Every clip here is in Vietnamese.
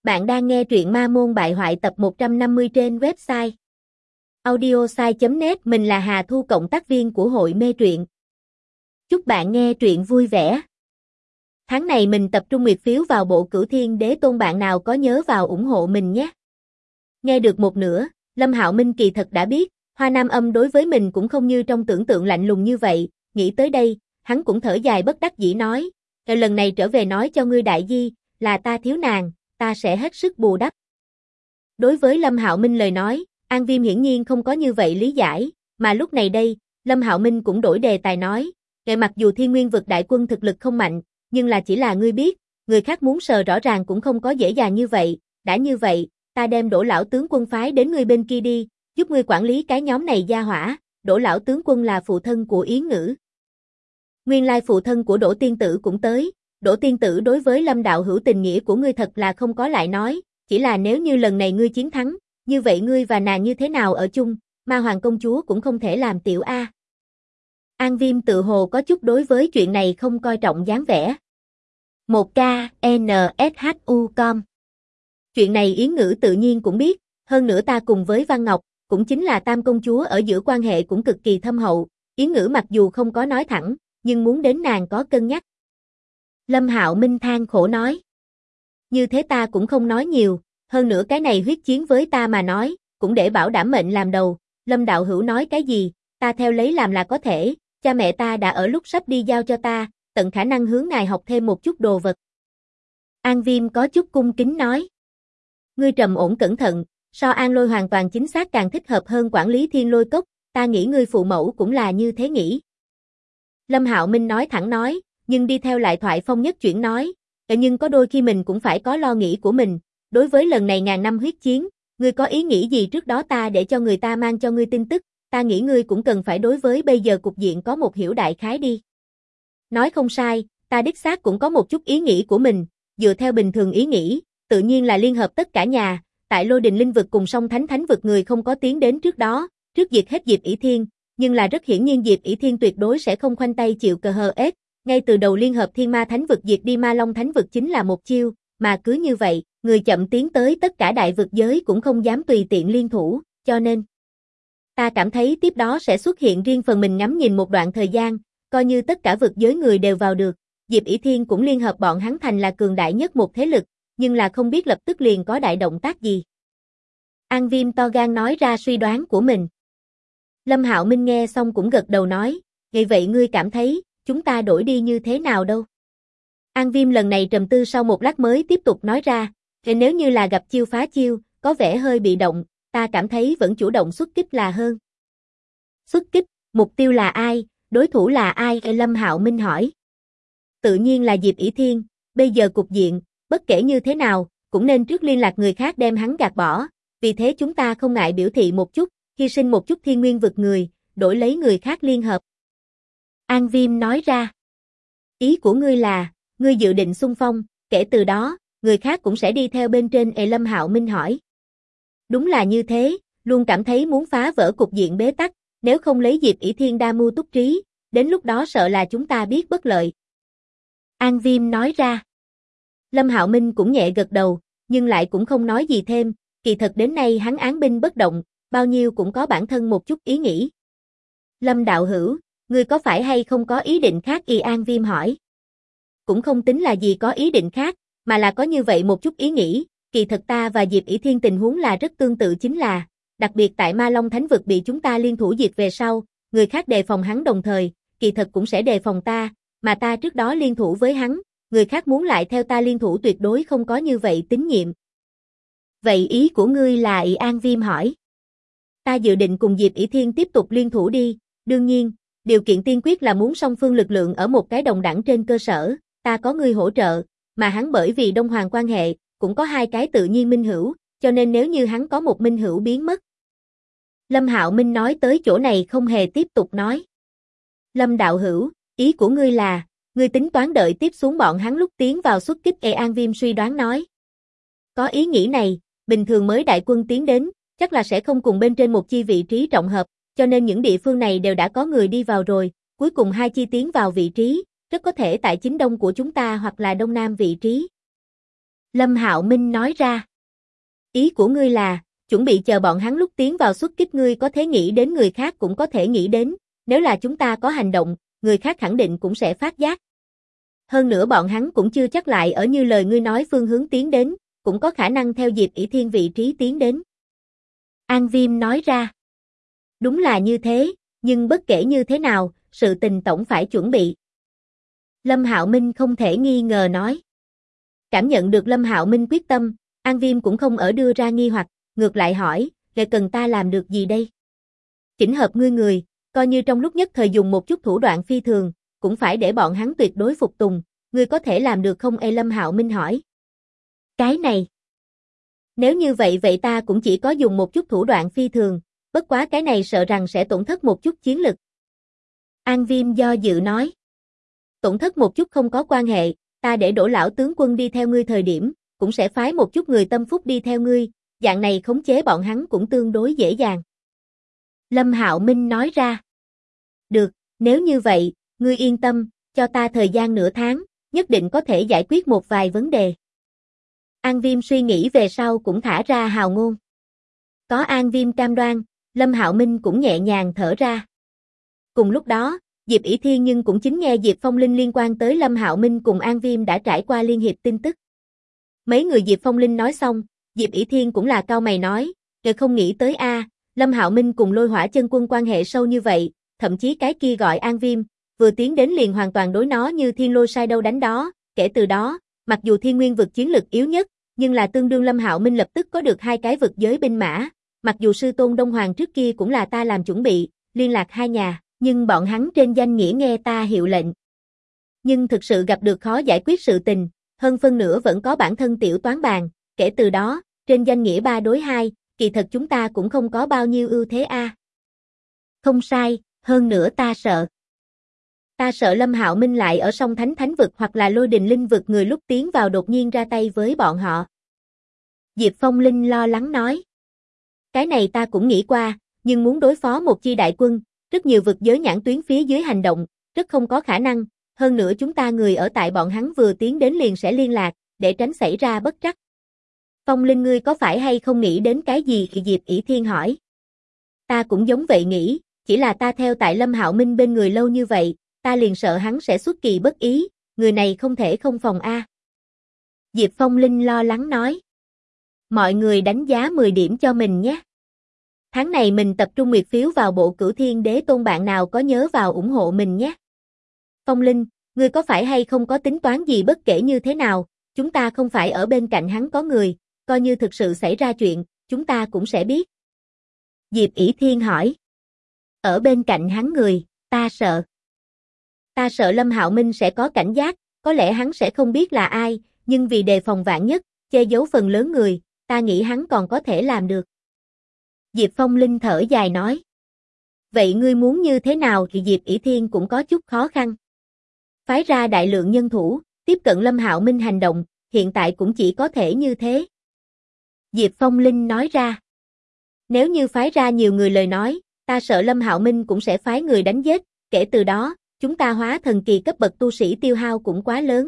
Bạn đang nghe truyện Ma Môn Bại Hoại tập 150 trên website audiosai.net. Mình là Hà Thu, cộng tác viên của hội mê truyện. Chúc bạn nghe truyện vui vẻ. Tháng này mình tập trung nguyệt phiếu vào bộ Cửu Thiên Đế Tôn, bạn nào có nhớ vào ủng hộ mình nhé. Nghe được một nửa, Lâm Hạo Minh kỳ thật đã biết, Hoa Nam Âm đối với mình cũng không như trong tưởng tượng lạnh lùng như vậy. Nghĩ tới đây, hắn cũng thở dài bất đắc dĩ nói, lần này trở về nói cho ngươi đại di, là ta thiếu nàng, ta sẽ hết sức bù đắp. Đối với Lâm Hạo Minh lời nói, An Viêm hiển nhiên không có như vậy lý giải, mà lúc này đây, Lâm Hạo Minh cũng đổi đề tài nói, mặc dù Thiên Nguyên Vực đại quân thực lực không mạnh, nhưng là chỉ là ngươi biết, người khác muốn sờ rõ ràng cũng không có dễ dàng như vậy, đã như vậy, ta đem Đỗ lão tướng quân phái đến ngươi bên kia đi, giúp ngươi quản lý cái nhóm này gia hỏa. Đỗ lão tướng quân là phụ thân của Yến Ngữ. Nguyên lai phụ thân của Đỗ tiên tử cũng tới. Đỗ tiên tử đối với Lâm đạo hữu tình nghĩa của ngươi thật là không có lại nói, chỉ là nếu như lần này ngươi chiến thắng, như vậy ngươi và nàng như thế nào ở chung, Ma Hoàng công chúa cũng không thể làm tiểu a. An Viêm tự hồ có chút đối với chuyện này không coi trọng dáng vẻ. 1KNSHU.com. Chuyện này Yến Ngữ tự nhiên cũng biết, hơn nữa ta cùng với Văn Ngọc, cũng chính là Tam công chúa ở giữa quan hệ cũng cực kỳ thâm hậu, Yến Ngữ mặc dù không có nói thẳng, nhưng muốn đến nàng có cân nhắc. Lâm Hạo Minh than khổ nói. Như thế ta cũng không nói nhiều, hơn nữa cái này huyết chiến với ta mà nói, cũng để bảo đảm mệnh làm đầu, Lâm đạo hữu nói cái gì, ta theo lấy làm là có thể, cha mẹ ta đã ở lúc sắp đi giao cho ta, tận khả năng hướng ngài học thêm một chút đồ vật. An Viêm có chút cung kính nói. Ngươi trầm ổn cẩn thận, so An Lôi hoàn toàn chính xác càng thích hợp hơn quản lý Thiên Lôi Cốc, ta nghĩ ngươi phụ mẫu cũng là như thế nghĩ. Lâm Hạo Minh nói thẳng nói, nhưng đi theo lại thoại phong nhất chuyển nói, nhưng có đôi khi mình cũng phải có lo nghĩ của mình, đối với lần này ngàn năm huyết chiến, ngươi có ý nghĩ gì trước đó ta để cho người ta mang cho ngươi tin tức, ta nghĩ ngươi cũng cần phải đối với bây giờ cục diện có một hiểu đại khái đi. Nói không sai, ta đích xác cũng có một chút ý nghĩ của mình, dựa theo bình thường ý nghĩ, tự nhiên là liên hợp tất cả nhà, tại Lôi Đình Linh Vực cùng Song Thánh Thánh Vực người không có tiến đến trước đó, trước diệt hết Diệp ỷ Thiên, nhưng là rất hiển nhiên Diệp ỷ Thiên tuyệt đối sẽ không khoanh tay chịu cờ hờ ết. Ngay từ đầu liên hợp Thiên Ma Thánh Vực diệt đi Ma Long Thánh Vực chính là một chiêu, mà cứ như vậy, người chậm tiến tới tất cả đại vực giới cũng không dám tùy tiện liên thủ, cho nên ta cảm thấy tiếp đó sẽ xuất hiện riêng phần mình ngắm nhìn một đoạn thời gian, coi như tất cả vực giới người đều vào được, Diệp ỷ Thiên cũng liên hợp bọn hắn thành là cường đại nhất một thế lực, nhưng là không biết lập tức liền có đại động tác gì. An Viêm to gan nói ra suy đoán của mình. Lâm Hạo Minh nghe xong cũng gật đầu nói, vậy ngươi cảm thấy chúng ta đổi đi như thế nào đâu? An Viêm lần này trầm tư sau một lát mới tiếp tục nói ra, nếu như là gặp chiêu phá chiêu, có vẻ hơi bị động, ta cảm thấy vẫn chủ động xuất kích là hơn. Xuất kích, mục tiêu là ai, đối thủ là ai? Lâm Hạo Minh hỏi. Tự nhiên là Diệp ỷ Thiên, bây giờ cục diện, bất kể như thế nào, cũng nên trước liên lạc người khác đem hắn gạt bỏ, vì thế chúng ta không ngại biểu thị một chút, hy sinh một chút Thiên Nguyên Vực người, đổi lấy người khác liên hợp. An Viêm nói ra. Ý của ngươi là, ngươi dự định xung phong, kể từ đó, người khác cũng sẽ đi theo bên trên. Lâm Hạo Minh hỏi. Đúng là như thế, luôn cảm thấy muốn phá vỡ cục diện bế tắc, nếu không lấy Diệp ỷ Thiên đa mưu túc trí, đến lúc đó sợ là chúng ta biết bất lợi. An Viêm nói ra. Lâm Hạo Minh cũng nhẹ gật đầu, nhưng lại cũng không nói gì thêm, kỳ thật đến nay hắn án binh bất động, bao nhiêu cũng có bản thân một chút ý nghĩ. Lâm đạo hữu, ngươi có phải hay không có ý định khác? An Viêm hỏi. Cũng không tính là gì có ý định khác, mà là có như vậy một chút ý nghĩ, kỳ thật ta và Diệp ỷ Thiên tình huống là rất tương tự, chính là, đặc biệt tại Ma Long Thánh Vực bị chúng ta liên thủ diệt về sau, người khác đề phòng hắn đồng thời, kỳ thật cũng sẽ đề phòng ta, mà ta trước đó liên thủ với hắn, người khác muốn lại theo ta liên thủ tuyệt đối không có như vậy tín nhiệm. Vậy ý của ngươi là? An Viêm hỏi. Ta dự định cùng Diệp ỷ Thiên tiếp tục liên thủ đi, đương nhiên, điều kiện tiên quyết là muốn song phương lực lượng ở một cái đồng đẳng trên cơ sở, ta có ngươi hỗ trợ, mà hắn bởi vì Đông Hoàng quan hệ, cũng có hai cái tự nhiên minh hữu, cho nên nếu như hắn có một minh hữu biến mất. Lâm Hạo Minh nói tới chỗ này không hề tiếp tục nói. Lâm đạo hữu, ý của ngươi là, ngươi tính toán đợi tiếp xuống bọn hắn lúc tiến vào xuất kích? An Viêm suy đoán nói. Có ý nghĩ này, bình thường mới đại quân tiến đến, chắc là sẽ không cùng bên trên một chi vị trí trọng hợp, cho nên những địa phương này đều đã có người đi vào rồi, cuối cùng hai chi tiến vào vị trí, rất có thể tại chính đông của chúng ta hoặc là đông nam vị trí. Lâm Hạo Minh nói ra. Ý của ngươi là, chuẩn bị chờ bọn hắn lúc tiến vào xuất kích, ngươi có thể nghĩ đến người khác cũng có thể nghĩ đến, nếu là chúng ta có hành động, người khác khẳng định cũng sẽ phát giác. Hơn nữa bọn hắn cũng chưa chắc lại ở như lời ngươi nói phương hướng tiến đến, cũng có khả năng theo Diệp ỷ Thiên vị trí tiến đến. An Viêm nói ra. Đúng là như thế, nhưng bất kể như thế nào, sự tình tổng phải chuẩn bị. Lâm Hạo Minh không thể nghi ngờ nói. Cảm nhận được Lâm Hạo Minh quyết tâm, An Viêm cũng không ở đưa ra nghi hoặc, ngược lại hỏi, "Vậy cần ta làm được gì đây?" Chỉnh hợp ngươi người, coi như trong lúc nhất thời dùng một chút thủ đoạn phi thường, cũng phải để bọn hắn tuyệt đối phục tùng, ngươi có thể làm được không? Lâm Hạo Minh hỏi. Cái này. Nếu như vậy vậy ta cũng chỉ có dùng một chút thủ đoạn phi thường, bất quá cái này sợ rằng sẽ tổn thất một chút chiến lực. An Viêm do dự nói. Tổn thất một chút không có quan hệ, ta để Đỗ lão tướng quân đi theo ngươi thời điểm, cũng sẽ phái một chút người tâm phúc đi theo ngươi, dạng này khống chế bọn hắn cũng tương đối dễ dàng. Lâm Hạo Minh nói ra. Được, nếu như vậy, ngươi yên tâm, cho ta thời gian nửa tháng, nhất định có thể giải quyết một vài vấn đề. An Viêm suy nghĩ về sau cũng thả ra hào ngôn. Có An Viêm cam đoan, Lâm Hạo Minh cũng nhẹ nhàng thở ra. Cùng lúc đó, Diệp ỷ Thiên nhưng cũng chính nghe Diệp Phong Linh liên quan tới Lâm Hạo Minh cùng An Viêm đã trải qua liên hiệp tin tức. Mấy người Diệp Phong Linh nói xong, Diệp ỷ Thiên cũng là cau mày nói, "Ngài không nghĩ tới a, Lâm Hạo Minh cùng Lôi Hỏa Chân Quân quan hệ sâu như vậy, thậm chí cái kia gọi An Viêm, vừa tiến đến liền hoàn toàn đối nó như thiên lôi sai đâu đánh đó, kể từ đó, mặc dù Thiên Nguyên vực chiến lực yếu nhất, nhưng là tương đương Lâm Hạo Minh lập tức có được hai cái vực giới binh mã, mặc dù sư tôn Đông Hoàng trước kia cũng là ta làm chuẩn bị, liên lạc hai nhà, nhưng bọn hắn trên danh nghĩa nghe ta hiệu lệnh. Nhưng thực sự gặp được khó giải quyết sự tình, hơn phân nửa vẫn có bản thân tiểu toán bàn, kể từ đó, trên danh nghĩa 3 đối 2, kỳ thật chúng ta cũng không có bao nhiêu ưu thế a." Không sai, hơn nữa ta sợ. Ta sợ Lâm Hạo Minh lại ở song thánh thánh vực hoặc là lôi đình linh vực người lúc tiến vào đột nhiên ra tay với bọn họ. Diệp Phong Linh lo lắng nói. Cái này ta cũng nghĩ qua, nhưng muốn đối phó một chi đại quân, rất nhiều vực giới nhãn tuyến phía dưới hành động, rất không có khả năng, hơn nữa chúng ta người ở tại bọn hắn vừa tiến đến liền sẽ liên lạc, để tránh xảy ra bất trắc. Phong Linh ngươi có phải hay không nghĩ đến cái gì? Diệp ỷ Thiên hỏi. Ta cũng giống vậy nghĩ, chỉ là ta theo tại Lâm Hạo Minh bên người lâu như vậy, ta liền sợ hắn sẽ xuất kỳ bất ý, người này không thể không phòng a. Diệp Phong Linh lo lắng nói. Mọi người đánh giá 10 điểm cho mình nhé. Tháng này mình tập trung nguyệt phiếu vào bộ Cửu Thiên Đế Tôn, bạn nào có nhớ vào ủng hộ mình nhé. Phong Linh, ngươi có phải hay không có tính toán gì? Bất kể như thế nào, chúng ta không phải ở bên cạnh hắn có người, coi như thực sự xảy ra chuyện, chúng ta cũng sẽ biết. Diệp ỷ Thiên hỏi. Ở bên cạnh hắn người, ta sợ. Ta sợ Lâm Hạo Minh sẽ có cảnh giác, có lẽ hắn sẽ không biết là ai, nhưng vì đề phòng vạn nhất, che giấu phần lớn người, ta nghĩ hắn còn có thể làm được. Diệp Phong Linh thở dài nói. Vậy ngươi muốn như thế nào? Thì Diệp ỷ Thiên cũng có chút khó khăn. Phái ra đại lượng nhân thủ, tiếp cận Lâm Hạo Minh hành động, hiện tại cũng chỉ có thể như thế. Diệp Phong Linh nói ra. Nếu như phái ra nhiều người lời nói, ta sợ Lâm Hạo Minh cũng sẽ phái người đánh giết, kể từ đó, chúng ta hóa thần kỳ cấp bậc tu sĩ tiêu hao cũng quá lớn.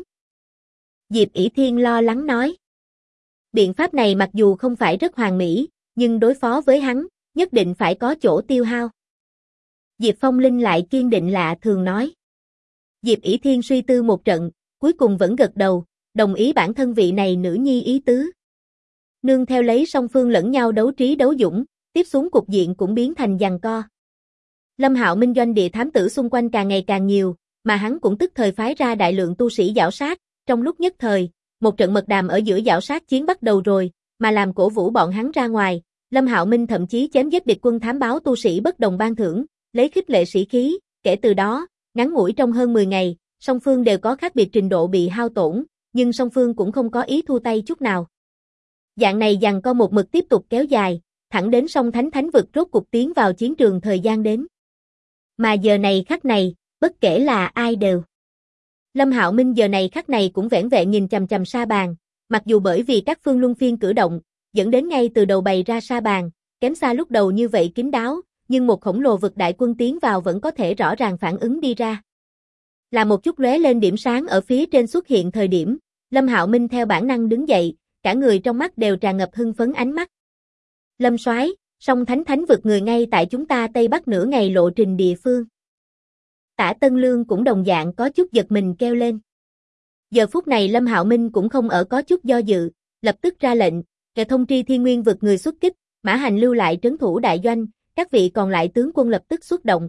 Diệp ỷ Thiên lo lắng nói. Biện pháp này mặc dù không phải rất hoàn mỹ, nhưng đối phó với hắn, nhất định phải có chỗ tiêu hao. Diệp Phong Linh lại kiên định lạ thường nói. Diệp ỷ Thiên suy tư một trận, cuối cùng vẫn gật đầu, đồng ý bản thân vị này nữ nhi ý tứ. Nương theo lấy song phương lẫn nhau đấu trí đấu dũng, tiếp xuống cục diện cũng biến thành giằng co. Lâm Hạo Minh doanh địa thám tử xung quanh càng ngày càng nhiều, mà hắn cũng tức thời phái ra đại lượng tu sĩ giảo sát, trong lúc nhất thời, một trận mật đàm ở giữa giảo sát chiến bắt đầu rồi, mà làm cổ vũ bọn hắn ra ngoài, Lâm Hạo Minh thậm chí chém giết địch quân thám báo tu sĩ bất đồng ban thưởng, lấy khích lệ sĩ khí, kể từ đó, ngắn ngủi trong hơn 10 ngày, song phương đều có khác biệt trình độ bị hao tổn, nhưng song phương cũng không có ý thu tay chút nào. Dạng này giằng co một mực tiếp tục kéo dài, thẳng đến song thánh thánh vực rốt cục tiến vào chiến trường thời gian đến. Mà giờ này khắc này, bất kể là ai đều. Lâm Hạo Minh giờ này khắc này cũng vẻn vẹn nhìn chằm chằm sa bàn, mặc dù bởi vì các phương luân phiên cử động, dẫn đến ngay từ đầu bày ra sa bàn, kém xa lúc đầu như vậy kín đáo, nhưng một khổng lồ vực đại quân tiến vào vẫn có thể rõ ràng phản ứng đi ra. Là một chút lóe lên điểm sáng ở phía trên xuất hiện thời điểm, Lâm Hạo Minh theo bản năng đứng dậy, cả người trong mắt đều tràn ngập hưng phấn ánh mắt. Lâm soái, Song Thánh Thánh vực người ngay tại chúng ta Tây Bắc nửa ngày lộ trình địa phương. Tả Tân Lương cũng đồng dạng có chút giật mình kêu lên. Giờ phút này Lâm Hạo Minh cũng không ở có chút do dự, lập tức ra lệnh, kẻ thông tri Thiên Nguyên vực người xuất kích, Mã Hành lưu lại trấn thủ đại doanh, các vị còn lại tướng quân lập tức xuất động.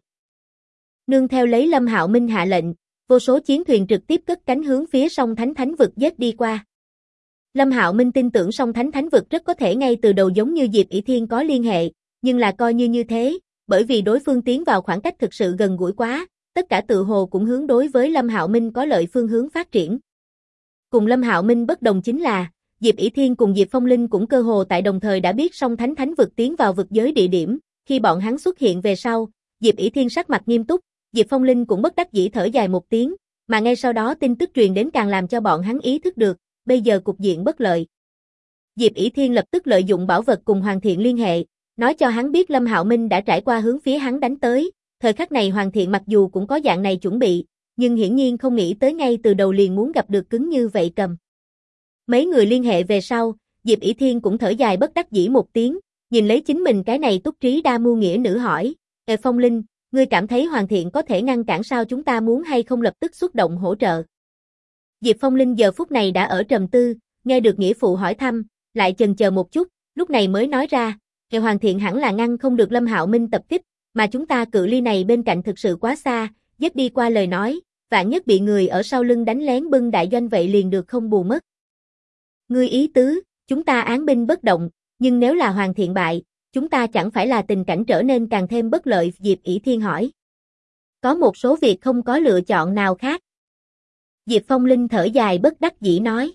Nương theo lấy Lâm Hạo Minh hạ lệnh, vô số chiến thuyền trực tiếp cất cánh hướng phía Song Thánh Thánh vực giết đi qua. Lâm Hạo Minh tin tưởng Song Thánh Thánh vực rất có thể ngay từ đầu giống như Diệp ỷ Thiên có liên hệ, nhưng là coi như thế, bởi vì đối phương tiến vào khoảng cách thực sự gần gũi quá, tất cả tự hồ cũng hướng đối với Lâm Hạo Minh có lợi phương hướng phát triển. Cùng Lâm Hạo Minh bất đồng chính là, Diệp ỷ Thiên cùng Diệp Phong Linh cũng cơ hồ tại đồng thời đã biết Song Thánh Thánh vực tiến vào vực giới địa điểm, khi bọn hắn xuất hiện về sau, Diệp ỷ Thiên sắc mặt nghiêm túc, Diệp Phong Linh cũng bất đắc dĩ thở dài một tiếng, mà ngay sau đó tin tức truyền đến càng làm cho bọn hắn ý thức được, bây giờ cục diện bất lợi. Diệp ỷ Thiên lập tức lợi dụng bảo vật cùng Hoàng Thiện liên hệ, nói cho hắn biết Lâm Hạo Minh đã trải qua hướng phía hắn đánh tới, thời khắc này Hoàng Thiện mặc dù cũng có dạng này chuẩn bị, nhưng hiển nhiên không nghĩ tới ngay từ đầu liền muốn gặp được cứng như vậy cầm. Mấy người liên hệ về sau, Diệp ỷ Thiên cũng thở dài bất đắc dĩ một tiếng, nhìn lấy chính mình cái này túc trí đa mưu nghĩa nữ hỏi, Phong Linh, ngươi cảm thấy Hoàng Thiện có thể ngăn cản sao chúng ta muốn hay không lập tức xuất động hỗ trợ? Diệp Phong Linh giờ phút này đã ở trầm tư, nghe được nghĩa phụ hỏi thăm, lại chần chờ một chút, lúc này mới nói ra, Hoàng Thiện hẳn là ngăn không được Lâm Hạo Minh tập kích, mà chúng ta cự ly này bên cạnh thực sự quá xa, giết đi qua lời nói, vạn nhất bị người ở sau lưng đánh lén bưng đại doanh vậy liền được không bù mất. Ngươi ý tứ, chúng ta án binh bất động, nhưng nếu là Hoàng Thiện bại, chúng ta chẳng phải là tình cảnh trở nên càng thêm bất lợi? Diệp ỷ Thiên hỏi. Có một số việc không có lựa chọn nào khác. Diệp Phong Linh thở dài bất đắc dĩ nói.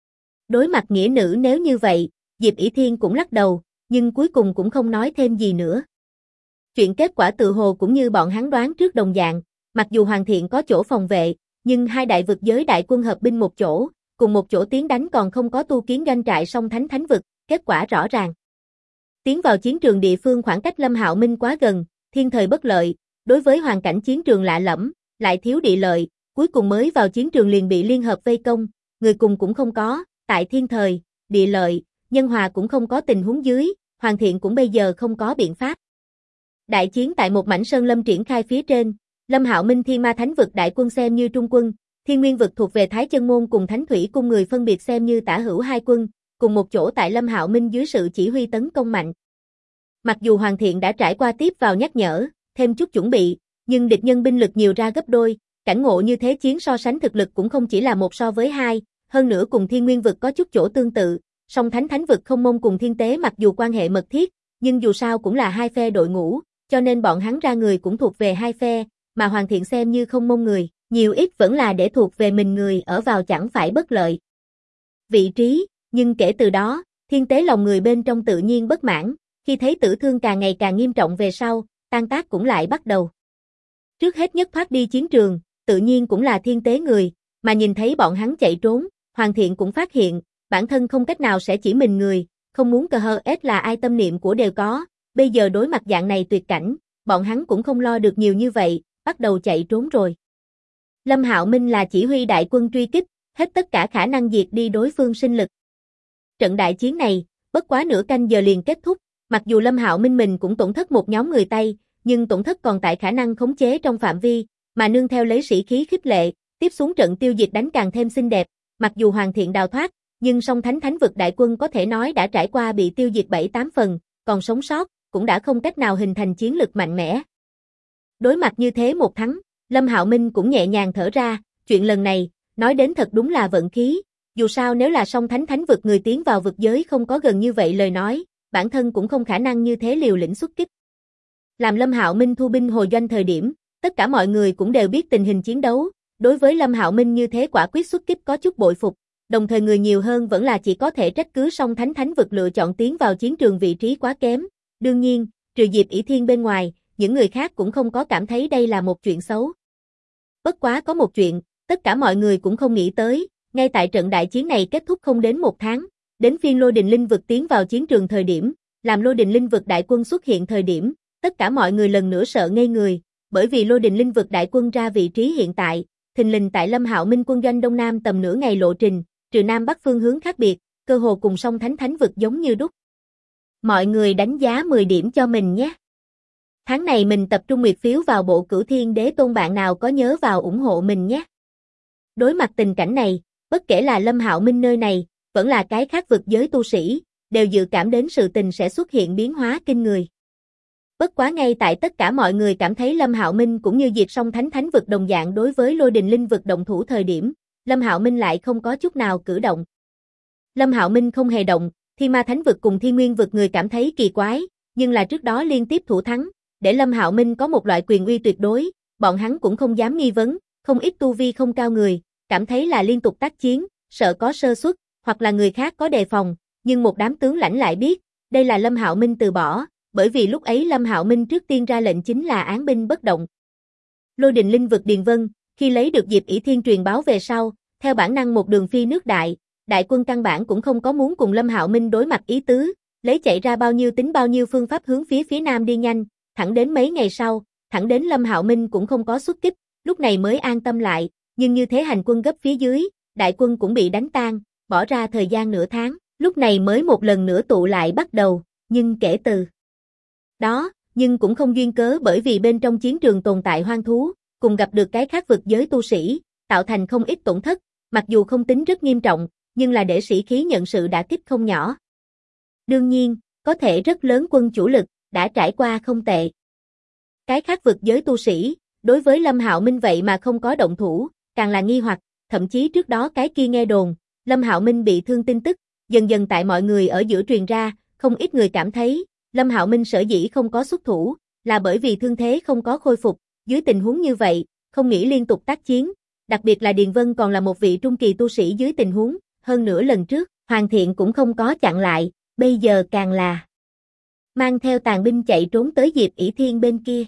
Đối mặt nghĩa nữ nếu như vậy, Diệp ỷ Thiên cũng lắc đầu, nhưng cuối cùng cũng không nói thêm gì nữa. Chuyện kết quả tự hồ cũng như bọn hắn đoán trước đồng dạng, mặc dù Hoàng Thiện có chỗ phòng vệ, nhưng hai đại vực giới đại quân hợp binh một chỗ, cùng một chỗ tiến đánh còn không có tu kiến doanh trại Song Thánh Thánh vực, kết quả rõ ràng. Tiến vào chiến trường địa phương khoảng cách Lâm Hạo Minh quá gần, thiên thời bất lợi, đối với hoàn cảnh chiến trường lạ lẫm, lại thiếu địa lợi, cuối cùng mới vào chiến trường liền bị liên hợp vây công, người cùng cũng không có, tại thiên thời, địa lợi, nhân hòa cũng không có tình huống dưới, Hoàng Thiện cũng bây giờ không có biện pháp. Đại chiến tại một mảnh sơn lâm triển khai phía trên, Lâm Hạo Minh Thiên Ma Thánh vực đại quân xem như trung quân, Thiên Nguyên vực thuộc về Thái Chân môn cùng Thánh Thủy cung người phân biệt xem như tả hữu hai quân, cùng một chỗ tại Lâm Hạo Minh dưới sự chỉ huy tấn công mạnh. Mặc dù Hoàng Thiện đã trải qua tiếp vào nhắc nhở, thêm chút chuẩn bị, nhưng địch nhân binh lực nhiều ra gấp đôi, cảnh ngộ như thế chiến so sánh thực lực cũng không chỉ là một so với hai, hơn nữa cùng Thiên Nguyên vực có chút chỗ tương tự, song Thánh Thánh vực không môn cùng Thiên Tế mặc dù quan hệ mật thiết, nhưng dù sao cũng là hai phe đội ngũ, cho nên bọn hắn ra người cũng thuộc về hai phe, mà Hoàng Thiện xem như không môn người, nhiều ít vẫn là để thuộc về mình người ở vào chẳng phải bất lợi. Vị trí, nhưng kể từ đó, Thiên Tế lòng người bên trong tự nhiên bất mãn, khi thấy tử thương càng ngày càng nghiêm trọng về sau, tan tác cũng lại bắt đầu. Trước hết nhất thoát đi chiến trường, tự nhiên cũng là Thiên Tế người, mà nhìn thấy bọn hắn chạy trốn, Hoàng Thiện cũng phát hiện, bản thân không cách nào sẽ chỉ mình người, không muốn KHS là ai tâm niệm của đều có, bây giờ đối mặt dạng này tuyệt cảnh, bọn hắn cũng không lo được nhiều như vậy, bắt đầu chạy trốn rồi. Lâm Hạo Minh là chỉ huy đại quân truy kích, hết tất cả khả năng diệt đi đối phương sinh lực. Trận đại chiến này, bất quá nửa canh giờ liền kết thúc, mặc dù Lâm Hạo Minh mình cũng tổn thất một nhóm người Tây, nhưng tổn thất còn tại khả năng khống chế trong phạm vi, mà nương theo lấy sĩ khí khích lệ, tiếp xuống trận tiêu diệt đánh càng thêm xinh đẹp, mặc dù Hoàng Thiện đào thoát, nhưng song Thánh vực đại quân có thể nói đã trải qua bị tiêu diệt 7-8 phần, còn sống sót, cũng đã không cách nào hình thành chiến lực mạnh mẽ. Đối mặt như thế một thắng, Lâm Hạo Minh cũng nhẹ nhàng thở ra, chuyện lần này, nói đến thật đúng là vận khí, dù sao nếu là song Thánh vực người tiến vào vực giới không có gần như vậy lời nói, bản thân cũng không khả năng như thế liều lĩnh xuất kích. Làm Lâm Hạo Minh thu binh hồi doanh thời điểm, tất cả mọi người cũng đều biết tình hình chiến đấu, đối với Lâm Hạo Minh như thế quả quyết xuất kích có chút bội phục, đồng thời người nhiều hơn vẫn là chỉ có thể trách cứ song Thánh vực lựa chọn tiến vào chiến trường vị trí quá kém, đương nhiên, trừ Diệp ỷ Thiên bên ngoài, những người khác cũng không có cảm thấy đây là một chuyện xấu. Bất quá có một chuyện, tất cả mọi người cũng không nghĩ tới, ngay tại trận đại chiến này kết thúc không đến một tháng, đến phiên Lôi Đình Linh vực tiến vào chiến trường thời điểm, làm Lôi Đình Linh vực đại quân xuất hiện thời điểm, tất cả mọi người lần nữa sợ ngây người, bởi vì Lôi Đình Linh vực đại quân ra vị trí hiện tại, thình lình tại Lâm Hạo Minh quân doanh đông nam tầm nửa ngày lộ trình, trừ nam bắc phương hướng khác biệt, cơ hồ cùng song thánh vực giống như đúc. Mọi người đánh giá 10 điểm cho mình nhé. Tháng này mình tập trung nguyệt phiếu vào bộ Cửu Thiên Đế Tôn, bạn nào có nhớ vào ủng hộ mình nhé. Đối mặt tình cảnh này, bất kể là Lâm Hạo Minh nơi này, vẫn là cái khác vực giới tu sĩ, đều dự cảm đến sự tình sẽ xuất hiện biến hóa kinh người. Bất quá ngay tại tất cả mọi người cảm thấy Lâm Hạo Minh cũng như diệt song thánh vực đồng dạng đối với Lôi Đình Linh vực động thủ thời điểm, Lâm Hạo Minh lại không có chút nào cử động. Lâm Hạo Minh không hề động, Thiên Ma Thánh vực cùng Thiên Nguyên vực người cảm thấy kỳ quái, nhưng là trước đó liên tiếp thủ thắng, để Lâm Hạo Minh có một loại quyền uy tuyệt đối, bọn hắn cũng không dám nghi vấn, không ít tu vi không cao người, cảm thấy là liên tục tác chiến, sợ có sơ suất, hoặc là người khác có đề phòng, nhưng một đám tướng lãnh lại biết, đây là Lâm Hạo Minh từ bỏ, bởi vì lúc ấy Lâm Hạo Minh trước tiên ra lệnh chính là án binh bất động. Lôi Đình Linh vực Điền Vân, khi lấy được Diệp ỷ Thiên truyền báo về sau, theo bản năng một đường phi nước đại, đại quân căn bản cũng không có muốn cùng Lâm Hạo Minh đối mặt ý tứ, lấy chạy ra bao nhiêu tính bao nhiêu phương pháp hướng phía nam đi nhanh, thẳng đến mấy ngày sau, thẳng đến Lâm Hạo Minh cũng không có xuất kích, lúc này mới an tâm lại, nhưng như thế hành quân gấp phía dưới, đại quân cũng bị đánh tan, bỏ ra thời gian nửa tháng, lúc này mới một lần nữa tụ lại bắt đầu, nhưng kể từ đó, nhưng cũng không duyên cớ bởi vì bên trong chiến trường tồn tại hoang thú, cùng gặp được cái khác vực giới tu sĩ, tạo thành không ít tổn thất, mặc dù không tính rất nghiêm trọng, nhưng là để sĩ khí nhận sự đả kích không nhỏ. Đương nhiên, có thể rất lớn quân chủ lực, đã trải qua không tệ. Cái khác vực giới tu sĩ, đối với Lâm Hạo Minh vậy mà không có động thủ, càng là nghi hoặc, thậm chí trước đó cái kia nghe đồn, Lâm Hạo Minh bị thương tin tức, dần dần tại mọi người ở giữa truyền ra, không ít người cảm thấy, Lâm Hạo Minh sở dĩ không có xuất thủ, là bởi vì thương thế không có khôi phục, dưới tình huống như vậy, không nghĩ liên tục tác chiến, đặc biệt là Điền Vân còn là một vị trung kỳ tu sĩ dưới tình huống, hơn nữa lần trước, Hoàng Thiện cũng không có chặn lại, bây giờ càng là mang theo tàn binh chạy trốn tới Diệp ỷ Thiên bên kia.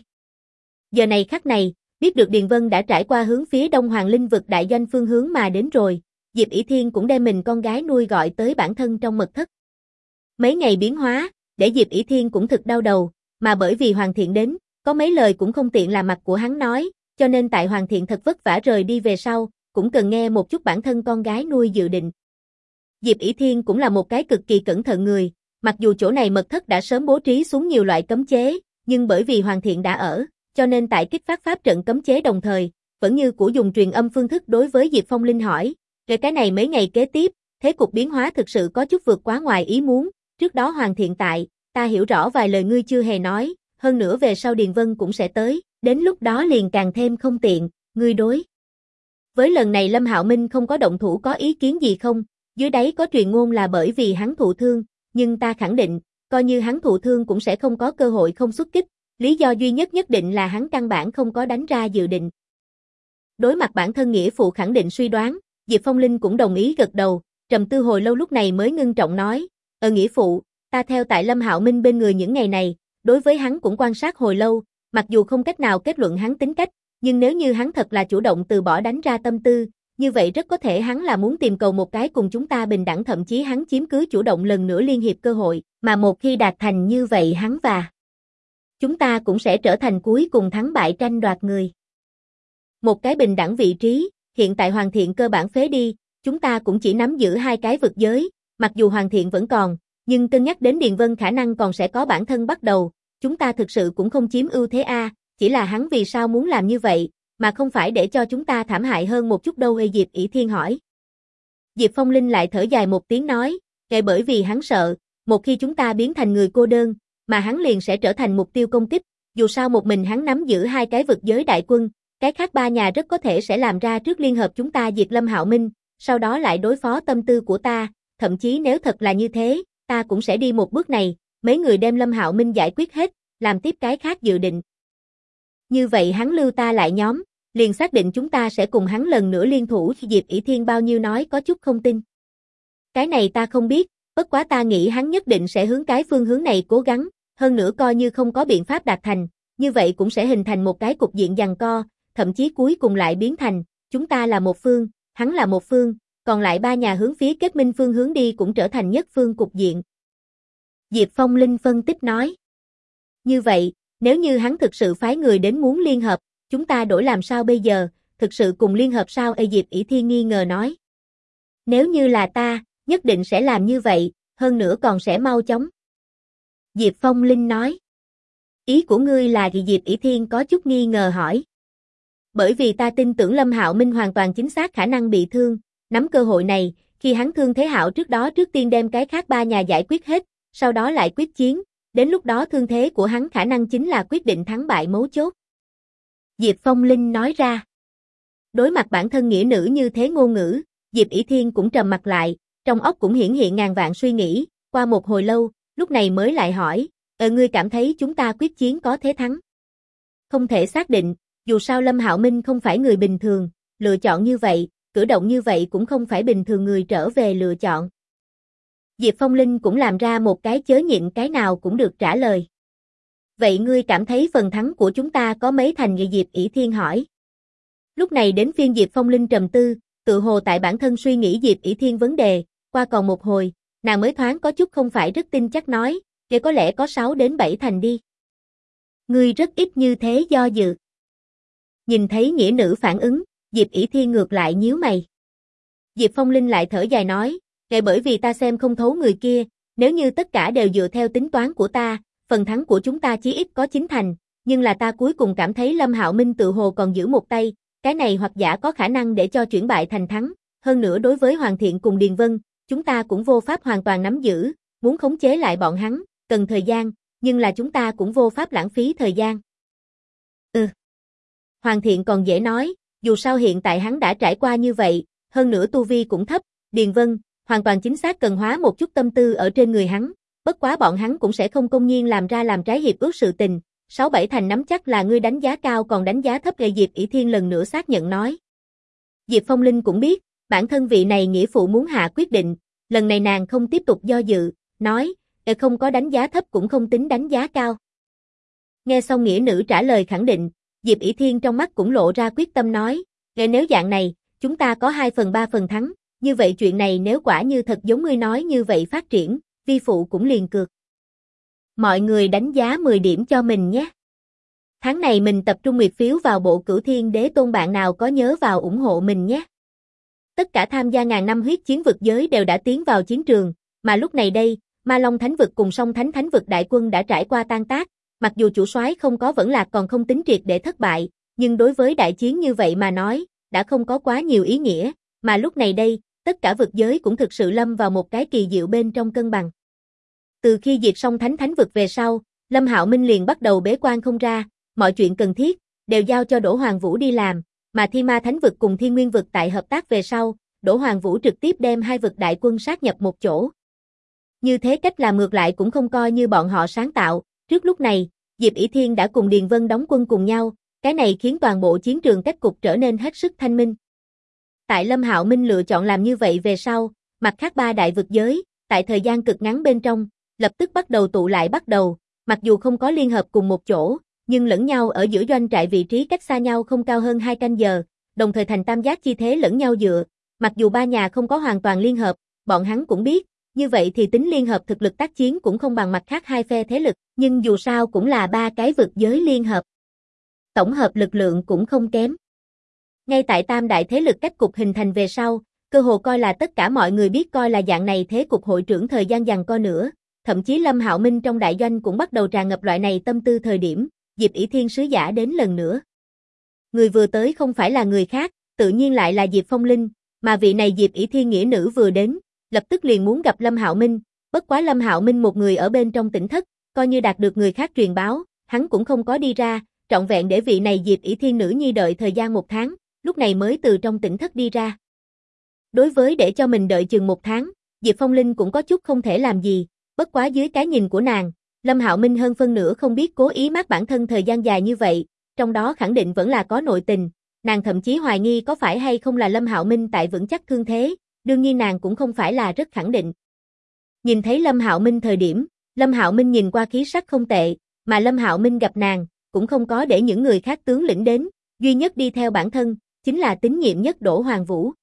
Giờ này khắc này, biết được Điền Vân đã trải qua hướng phía Đông Hoàng Linh vực đại doanh phương hướng mà đến rồi, Diệp ỷ Thiên cũng đem mình con gái nuôi gọi tới bản thân trong mật thất. Mấy ngày biến hóa, để Diệp ỷ Thiên cũng thực đau đầu, mà bởi vì Hoàng Thiện đến, có mấy lời cũng không tiện là mặt của hắn nói, cho nên tại Hoàng Thiện thật vất vả rời đi về sau, cũng cần nghe một chút bản thân con gái nuôi dự định. Diệp ỷ Thiên cũng là một cái cực kỳ cẩn thận người, mặc dù chỗ này mật thất đã sớm bố trí xuống nhiều loại cấm chế, nhưng bởi vì Hoàng Thiện đã ở, cho nên tại kích phát pháp trận cấm chế đồng thời, vẫn như cũ dùng truyền âm phương thức đối với Diệp Phong Linh hỏi, về cái này mấy ngày kế tiếp, thế cục biến hóa thực sự có chút vượt quá ngoài ý muốn, trước đó Hoàng Thiện tại, ta hiểu rõ vài lời ngươi chưa hề nói, hơn nữa về sau Điền Vân cũng sẽ tới, đến lúc đó liền càng thêm không tiện, ngươi đối với lần này Lâm Hạo Minh không có động thủ có ý kiến gì không? Dưới đáy có truyền ngôn là bởi vì hắn thụ thương, nhưng ta khẳng định, coi như hắn thụ thương cũng sẽ không có cơ hội không xuất kích, lý do duy nhất nhất định là hắn căn bản không có đánh ra dự định. Đối mặt bản thân nghĩa phụ khẳng định suy đoán, Diệp Phong Linh cũng đồng ý gật đầu, trầm tư hồi lâu lúc này mới ngưng trọng nói, nghĩa phụ, ta theo tại Lâm Hạo Minh bên người những ngày này, đối với hắn cũng quan sát hồi lâu, mặc dù không cách nào kết luận hắn tính cách, nhưng nếu như hắn thật là chủ động từ bỏ đánh ra tâm tư, như vậy rất có thể hắn là muốn tìm cầu một cái cùng chúng ta bình đẳng, thậm chí hắn chiếm cứ chủ động lần nữa liên hiệp cơ hội, mà một khi đạt thành như vậy hắn và chúng ta cũng sẽ trở thành cuối cùng thắng bại tranh đoạt người. Một cái bình đẳng vị trí, hiện tại Hoàng Thiện cơ bản phế đi, chúng ta cũng chỉ nắm giữ hai cái vực giới, mặc dù Hoàng Thiện vẫn còn, nhưng cân nhắc đến Điền Vân khả năng còn sẽ có bản thân bắt đầu, chúng ta thực sự cũng không chiếm ưu thế a, chỉ là hắn vì sao muốn làm như vậy, mà không phải để cho chúng ta thảm hại hơn một chút đâu. Diệp ỷ Thiên hỏi. Diệp Phong Linh lại thở dài một tiếng nói, bởi vì hắn sợ, một khi chúng ta biến thành người cô đơn, mà hắn liền sẽ trở thành mục tiêu công kích, dù sao một mình hắn nắm giữ hai cái vực giới đại quân, cái khác ba nhà rất có thể sẽ làm ra trước liên hợp chúng ta diệt Lâm Hạo Minh, sau đó lại đối phó tâm tư của ta, thậm chí nếu thật là như thế, ta cũng sẽ đi một bước này, mấy người đem Lâm Hạo Minh giải quyết hết, làm tiếp cái khác dự định. Như vậy hắn lưu ta lại nhóm, liền xác định chúng ta sẽ cùng hắn lần nữa liên thủ. Diệp ỷ Thiên bao nhiêu nói có chút không tin. Cái này ta không biết, bất quá ta nghĩ hắn nhất định sẽ hướng cái phương hướng này cố gắng, hơn nữa coi như không có biện pháp đạt thành, như vậy cũng sẽ hình thành một cái cục diện giằng co, thậm chí cuối cùng lại biến thành, chúng ta là một phương, hắn là một phương, còn lại ba nhà hướng phía kết minh phương hướng đi cũng trở thành nhất phương cục diện. Diệp Phong Linh phân tích nói. Như vậy, nếu như hắn thực sự phái người đến muốn liên hợp, chúng ta đổi làm sao bây giờ, thực sự cùng liên hợp sao? Diệp ỷ Thiên nghi ngờ nói. Nếu như là ta, nhất định sẽ làm như vậy, hơn nữa còn sẽ mau chóng. Diệp Phong Linh nói. Ý của ngươi là gì? Diệp ỷ Thiên có chút nghi ngờ hỏi. Bởi vì ta tin tưởng Lâm Hạo Minh hoàn toàn chính xác khả năng bị thương, nắm cơ hội này, khi hắn thương thế hảo trước đó trước tiên đem cái khác 3 nhà giải quyết hết, sau đó lại quyết chiến, đến lúc đó thương thế của hắn khả năng chính là quyết định thắng bại mấu chốt. Diệp Phong Linh nói ra. Đối mặt bản thân nghĩa nữ như thế ngôn ngữ, Diệp ỷ Thiên cũng trầm mặt lại, trong óc cũng hiển hiện ngàn vạn suy nghĩ, qua một hồi lâu, lúc này mới lại hỏi, ngươi cảm thấy chúng ta quyết chiến có thế thắng? Không thể xác định, dù sao Lâm Hạo Minh không phải người bình thường, lựa chọn như vậy, cử động như vậy cũng không phải bình thường người trở về lựa chọn. Diệp Phong Linh cũng làm ra một cái chớ nhịn cái nào cũng được trả lời. Vậy ngươi cảm thấy phần thắng của chúng ta có mấy thành? Diệp ỷ Thiên hỏi. Lúc này đến phiên Diệp Phong Linh trầm tư, tự hồ tại bản thân suy nghĩ Diệp ỷ Thiên vấn đề, qua còn một hồi, nàng mới thoáng có chút không phải rất tin chắc nói, để có lẽ có 6 đến 7 thành đi. Ngươi rất ít như thế do dự. Nhìn thấy nghĩa nữ phản ứng, Diệp ỷ Thiên ngược lại nhíu mày. Diệp Phong Linh lại thở dài nói, bởi vì ta xem không thấu người kia, nếu như tất cả đều dựa theo tính toán của ta, phần thắng của chúng ta chí ít có 9 thành, nhưng là ta cuối cùng cảm thấy Lâm Hạo Minh tự hồ còn giữ một tay, cái này hoặc giả có khả năng để cho chuyển bại thành thắng, hơn nữa đối với Hoàng Thiện cùng Điền Vân, chúng ta cũng vô pháp hoàn toàn nắm giữ, muốn khống chế lại bọn hắn, cần thời gian, nhưng là chúng ta cũng vô pháp lãng phí thời gian. Hoàng Thiện còn dễ nói, dù sao hiện tại hắn đã trải qua như vậy, hơn nữa tu vi cũng thấp, Điền Vân, hoàn toàn chính xác cần hóa một chút tâm tư ở trên người hắn, bất quá bọn hắn cũng sẽ không công nhiên làm trái hiệp ước sự tình, 6-7 thành nắm chắc là ngươi đánh giá cao còn đánh giá thấp. Diệp ỷ Thiên lần nữa xác nhận nói. Diệp Phong Linh cũng biết, bản thân vị này nghĩa phụ muốn hạ quyết định, lần này nàng không tiếp tục do dự, nói, không có đánh giá thấp cũng không tính đánh giá cao. Nghe xong nghĩa nữ trả lời khẳng định, Diệp ỷ Thiên trong mắt cũng lộ ra quyết tâm nói, nếu dạng này, chúng ta có 2/3 phần thắng, như vậy chuyện này nếu quả như thật giống ngươi nói như vậy phát triển, vi phụ cũng liền cược. Mọi người đánh giá 10 điểm cho mình nhé. Tháng này mình tập trung nguyệt phiếu vào bộ Cửu Thiên Đế Tôn, bạn nào có nhớ vào ủng hộ mình nhé. Tất cả tham gia ngàn năm huyết chiến vực giới đều đã tiến vào chiến trường, mà lúc này đây, Ma Long Thánh vực cùng Song Thánh Thánh vực đại quân đã trải qua tan tác, mặc dù chủ soái không có vẫn lạc còn không tính triệt để thất bại, nhưng đối với đại chiến như vậy mà nói, đã không có quá nhiều ý nghĩa, mà lúc này đây, tất cả vực giới cũng thực sự lâm vào một cái kỳ diệu bên trong cân bằng. Từ khi diệt Song Thánh Thánh vực về sau, Lâm Hạo Minh liền bắt đầu bế quan không ra, mọi chuyện cần thiết đều giao cho Đỗ Hoàng Vũ đi làm, mà Thi Ma Thánh vực cùng Thiên Nguyên vực tại hợp tác về sau, Đỗ Hoàng Vũ trực tiếp đem hai vực đại quân sát nhập một chỗ. Như thế cách làm ngược lại cũng không coi như bọn họ sáng tạo, trước lúc này, Diệp ỷ Thiên đã cùng Điền Vân đóng quân cùng nhau, cái này khiến toàn bộ chiến trường cách cục trở nên hết sức thanh minh. Tại Lâm Hạo Minh lựa chọn làm như vậy về sau, mặt khác 3 đại vực giới, tại thời gian cực ngắn bên trong, lập tức bắt đầu tụ lại bắt đầu, mặc dù không có liên hợp cùng một chỗ, nhưng lẫn nhau ở giữa doanh trại vị trí cách xa nhau không cao hơn 2 canh giờ, đồng thời thành tam giác chi thế lẫn nhau dựa, mặc dù 3 nhà không có hoàn toàn liên hợp, bọn hắn cũng biết, như vậy thì tính liên hợp thực lực tác chiến cũng không bằng mặt khác 2 phe thế lực, nhưng dù sao cũng là 3 cái vực giới liên hợp. Tổng hợp lực lượng cũng không kém. Ngay tại tam đại thế lực cách cục hình thành về sau, cơ hồ coi là tất cả mọi người biết coi là dạng này thế cục hội trưởng thời gian giằng co nữa, thậm chí Lâm Hạo Minh trong đại doanh cũng bắt đầu tràn ngập loại này tâm tư thời điểm, Diệp ỷ Thiên sứ giả đến lần nữa. Người vừa tới không phải là người khác, tự nhiên lại là Diệp Phong Linh, mà vị này Diệp ỷ Thiên nghĩa nữ vừa đến, lập tức liền muốn gặp Lâm Hạo Minh, bất quá Lâm Hạo Minh một người ở bên trong tỉnh thất, coi như đạt được người khác truyền báo, hắn cũng không có đi ra, trọn vẹn để vị này Diệp ỷ Thiên nữ nhi đợi thời gian 1 tháng, lúc này mới từ trong tỉnh thất đi ra. Đối với để cho mình đợi chừng 1 tháng, Diệp Phong Linh cũng có chút không thể làm gì, bất quá dưới cái nhìn của nàng, Lâm Hạo Minh hơn phân nửa không biết cố ý mát bản thân thời gian dài như vậy, trong đó khẳng định vẫn là có nội tình, nàng thậm chí hoài nghi có phải hay không là Lâm Hạo Minh tại vững chắc thương thế, đương nhiên nàng cũng không phải là rất khẳng định. Nhìn thấy Lâm Hạo Minh thời điểm, Lâm Hạo Minh nhìn qua khí sắc không tệ, mà Lâm Hạo Minh gặp nàng, cũng không có để những người khác tướng lĩnh đến, duy nhất đi theo bản thân, chính là tín nhiệm nhất Đỗ Hoàng Vũ.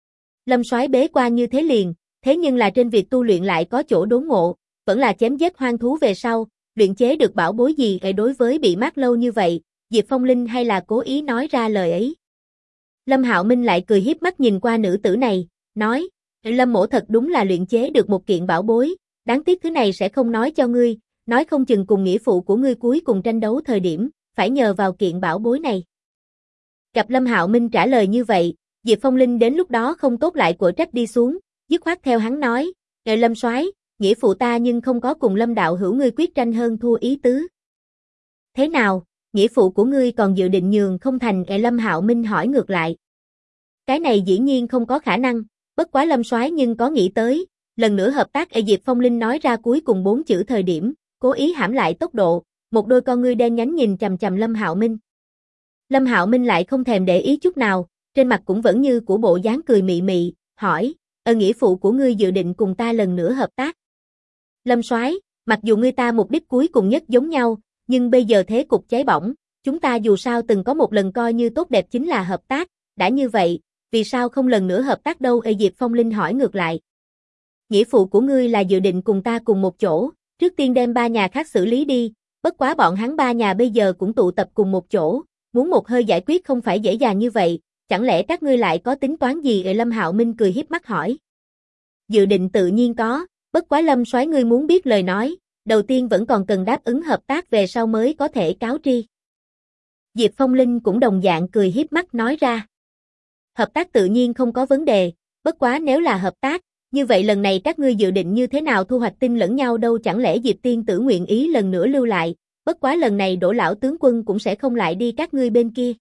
Lâm soái bế quan như thế liền, thế nhưng là trên việc tu luyện lại có chỗ đốn ngộ, vẫn là chém giết hoang thú về sau, luyện chế được bảo bối gì đối với bị mát lâu như vậy, Diệp Phong Linh hay là cố ý nói ra lời ấy. Lâm Hạo Minh lại cười hiếp mắt nhìn qua nữ tử này, nói, Lâm mỗ thật đúng là luyện chế được một kiện bảo bối, đáng tiếc thứ này sẽ không nói cho ngươi, nói không chừng cùng nghĩa phụ của ngươi cuối cùng tranh đấu thời điểm, phải nhờ vào kiện bảo bối này. Gặp Lâm Hạo Minh trả lời như vậy, Diệp Phong Linh đến lúc đó không tốt lại của trách đi xuống, dứt khoát theo hắn nói, Lâm soái, nghĩa phụ ta nhưng không có cùng Lâm đạo hữu ngươi quyết tranh hơn thua ý tứ. Thế nào, nghĩa phụ của ngươi còn dự định nhường không thành? Lâm Hạo Minh hỏi ngược lại. Cái này dĩ nhiên không có khả năng, bất quá Lâm soái nhưng có nghĩ tới, lần nữa hợp tác. Diệp Phong Linh nói ra cuối cùng 4 chữ thời điểm, cố ý hãm lại tốc độ, một đôi con ngươi đen nhánh nhìn chằm chằm Lâm Hạo Minh. Lâm Hạo Minh lại không thèm để ý chút nào, trên mặt cũng vẫn như của bộ dáng cười mị mị, hỏi, nghĩa phụ của ngươi dự định cùng ta lần nữa hợp tác. Lâm soái, mặc dù ngươi ta mục đích cuối cùng nhất giống nhau, nhưng bây giờ thế cục cháy bỏng, chúng ta dù sao từng có một lần coi như tốt đẹp chính là hợp tác, đã như vậy, vì sao không lần nữa hợp tác đâu? Diệp Phong Linh hỏi ngược lại. Nghĩa phụ của ngươi là dự định cùng ta cùng một chỗ, trước tiên đem 3 nhà khác xử lý đi, bất quá bọn hắn 3 nhà bây giờ cũng tụ tập cùng một chỗ, muốn một hơi giải quyết không phải dễ dàng như vậy, chẳng lẽ các ngươi lại có tính toán gì? Lâm Hạo Minh cười híp mắt hỏi. Dự định tự nhiên có, bất quá Lâm soái ngươi muốn biết lời nói, đầu tiên vẫn còn cần đáp ứng hợp tác về sau mới có thể cáo tri. Diệp Phong Linh cũng đồng dạng cười híp mắt nói ra. Hợp tác tự nhiên không có vấn đề, bất quá nếu là hợp tác, như vậy lần này các ngươi dự định như thế nào thu hoạch tin lẫn nhau đâu? Chẳng lẽ Diệp tiên tử nguyện ý lần nữa lưu lại, bất quá lần này Đỗ lão tướng quân cũng sẽ không lại đi các ngươi bên kia.